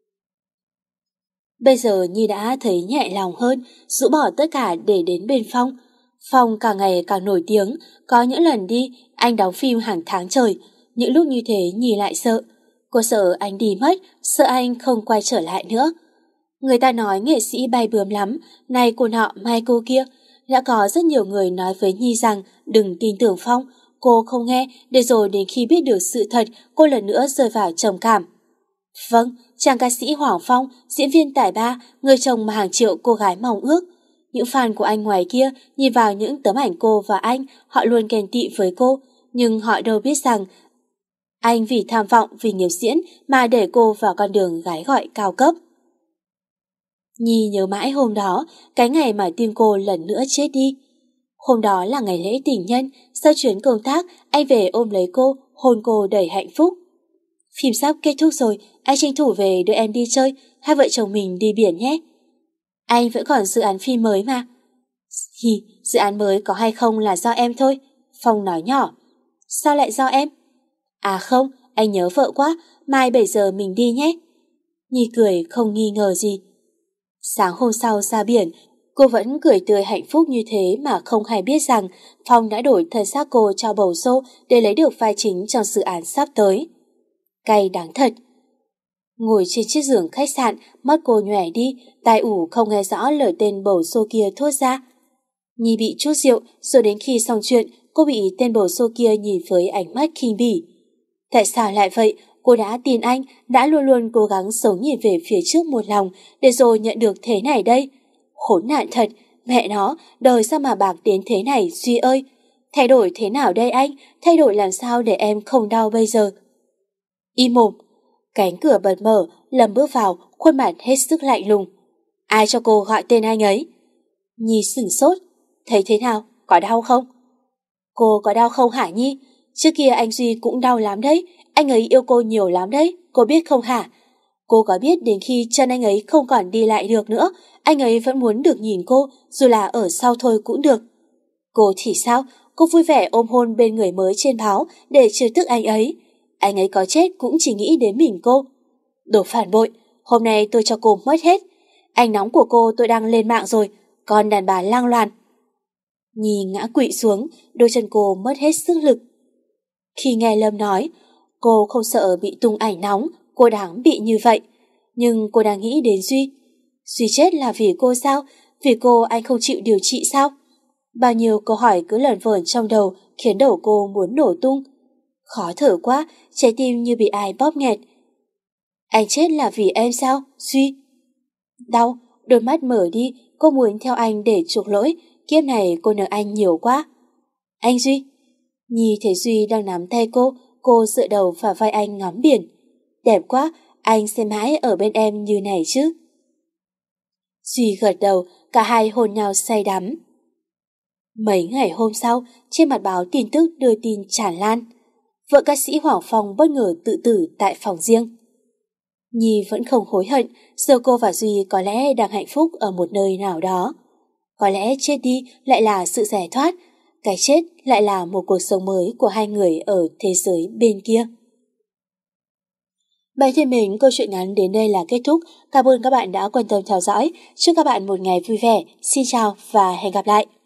Bây giờ Nhi đã thấy nhẹ lòng hơn, rũ bỏ tất cả để đến bên Phong. Phong càng ngày càng nổi tiếng, có những lần đi, anh đóng phim hàng tháng trời. Những lúc như thế Nhi lại sợ. Cô sợ anh đi mất, sợ anh không quay trở lại nữa. Người ta nói nghệ sĩ bay bướm lắm, nay cô nọ, mai cô kia. Đã có rất nhiều người nói với Nhi rằng đừng tin tưởng Phong. Cô không nghe, để rồi đến khi biết được sự thật, cô lần nữa rơi vào trầm cảm. Vâng, chàng ca sĩ Hoàng Phong, diễn viên tài ba, người chồng mà hàng triệu cô gái mong ước. Những fan của anh ngoài kia nhìn vào những tấm ảnh cô và anh, họ luôn ghen tị với cô, nhưng họ đâu biết rằng anh vì tham vọng, vì nghiệp diễn mà để cô vào con đường gái gọi cao cấp. Nhi nhớ mãi hôm đó, cái ngày mà tim cô lần nữa chết đi. Hôm đó là ngày lễ tình nhân, sau chuyến công tác, anh về ôm lấy cô, hôn cô đầy hạnh phúc. Phim sắp kết thúc rồi, anh tranh thủ về đưa em đi chơi, hai vợ chồng mình đi biển nhé. Anh vẫn còn dự án phim mới mà. Hi, dự án mới có hay không là do em thôi, Phong nói nhỏ. Sao lại do em? À không, anh nhớ vợ quá, mai bảy giờ mình đi nhé. Nhi cười không nghi ngờ gì. Sáng hôm sau ra biển, cô vẫn cười tươi hạnh phúc như thế mà không hay biết rằng Phong đã đổi thân xác cô cho bầu sô để lấy được vai chính trong dự án sắp tới. Cay đáng thật. Ngồi trên chiếc giường khách sạn, mắt cô nhòe đi, tai ủ không nghe rõ lời tên bầu xô kia thốt ra. Nhi bị chút rượu, rồi đến khi xong chuyện, cô bị tên bầu xô kia nhìn với ánh mắt khinh bỉ. Tại sao lại vậy? Cô đã tin anh, đã luôn luôn cố gắng sống nhìn về phía trước một lòng, để rồi nhận được thế này đây. Khốn nạn thật, mẹ nó, đời sao mà bạc đến thế này Duy ơi. Thay đổi thế nào đây anh? Thay đổi làm sao để em không đau bây giờ? Im mồm. Cánh cửa bật mở, Lâm bước vào, khuôn mặt hết sức lạnh lùng. Ai cho cô gọi tên anh ấy? Nhi sửng sốt. Thấy thế nào? Có đau không? Cô có đau không hả Nhi? Trước kia anh Duy cũng đau lắm đấy. Anh ấy yêu cô nhiều lắm đấy. Cô biết không hả? Cô có biết đến khi chân anh ấy không còn đi lại được nữa, anh ấy vẫn muốn được nhìn cô, dù là ở sau thôi cũng được. Cô thì sao? Cô vui vẻ ôm hôn bên người mới trên báo để trêu tức anh ấy. Anh ấy có chết cũng chỉ nghĩ đến mình cô. Đồ phản bội, hôm nay tôi cho cô mất hết. Ảnh nóng của cô tôi đăng lên mạng rồi, còn đàn bà lang loàn. Nhi ngã quỵ xuống, đôi chân cô mất hết sức lực. Khi nghe Lâm nói, cô không sợ bị tung ảnh nóng, cô đáng bị như vậy. Nhưng cô đang nghĩ đến Duy. Duy chết là vì cô sao? Vì cô anh không chịu điều trị sao? Bao nhiêu câu hỏi cứ lởn vởn trong đầu khiến đầu cô muốn nổ tung. Khó thở quá, trái tim như bị ai bóp nghẹt. Anh chết là vì em sao, Duy? Đau, đôi mắt mở đi, cô muốn theo anh để chuộc lỗi, kiếp này cô nợ anh nhiều quá. Anh Duy. Nhi thấy Duy đang nắm tay cô, cô dựa đầu vào vai anh ngắm biển. Đẹp quá, anh sẽ mãi ở bên em như này chứ. Duy gật đầu, cả hai hôn nhau say đắm. Mấy ngày hôm sau, trên mặt báo tin tức đưa tin tràn lan. Vợ ca sĩ Hoàng Phong bất ngờ tự tử tại phòng riêng. Nhi vẫn không hối hận, giờ cô và Duy có lẽ đang hạnh phúc ở một nơi nào đó. Có lẽ chết đi lại là sự giải thoát, cái chết lại là một cuộc sống mới của hai người ở thế giới bên kia. Bạn thân mến, câu chuyện ngắn đến đây là kết thúc. Cảm ơn các bạn đã quan tâm theo dõi. Chúc các bạn một ngày vui vẻ. Xin chào và hẹn gặp lại.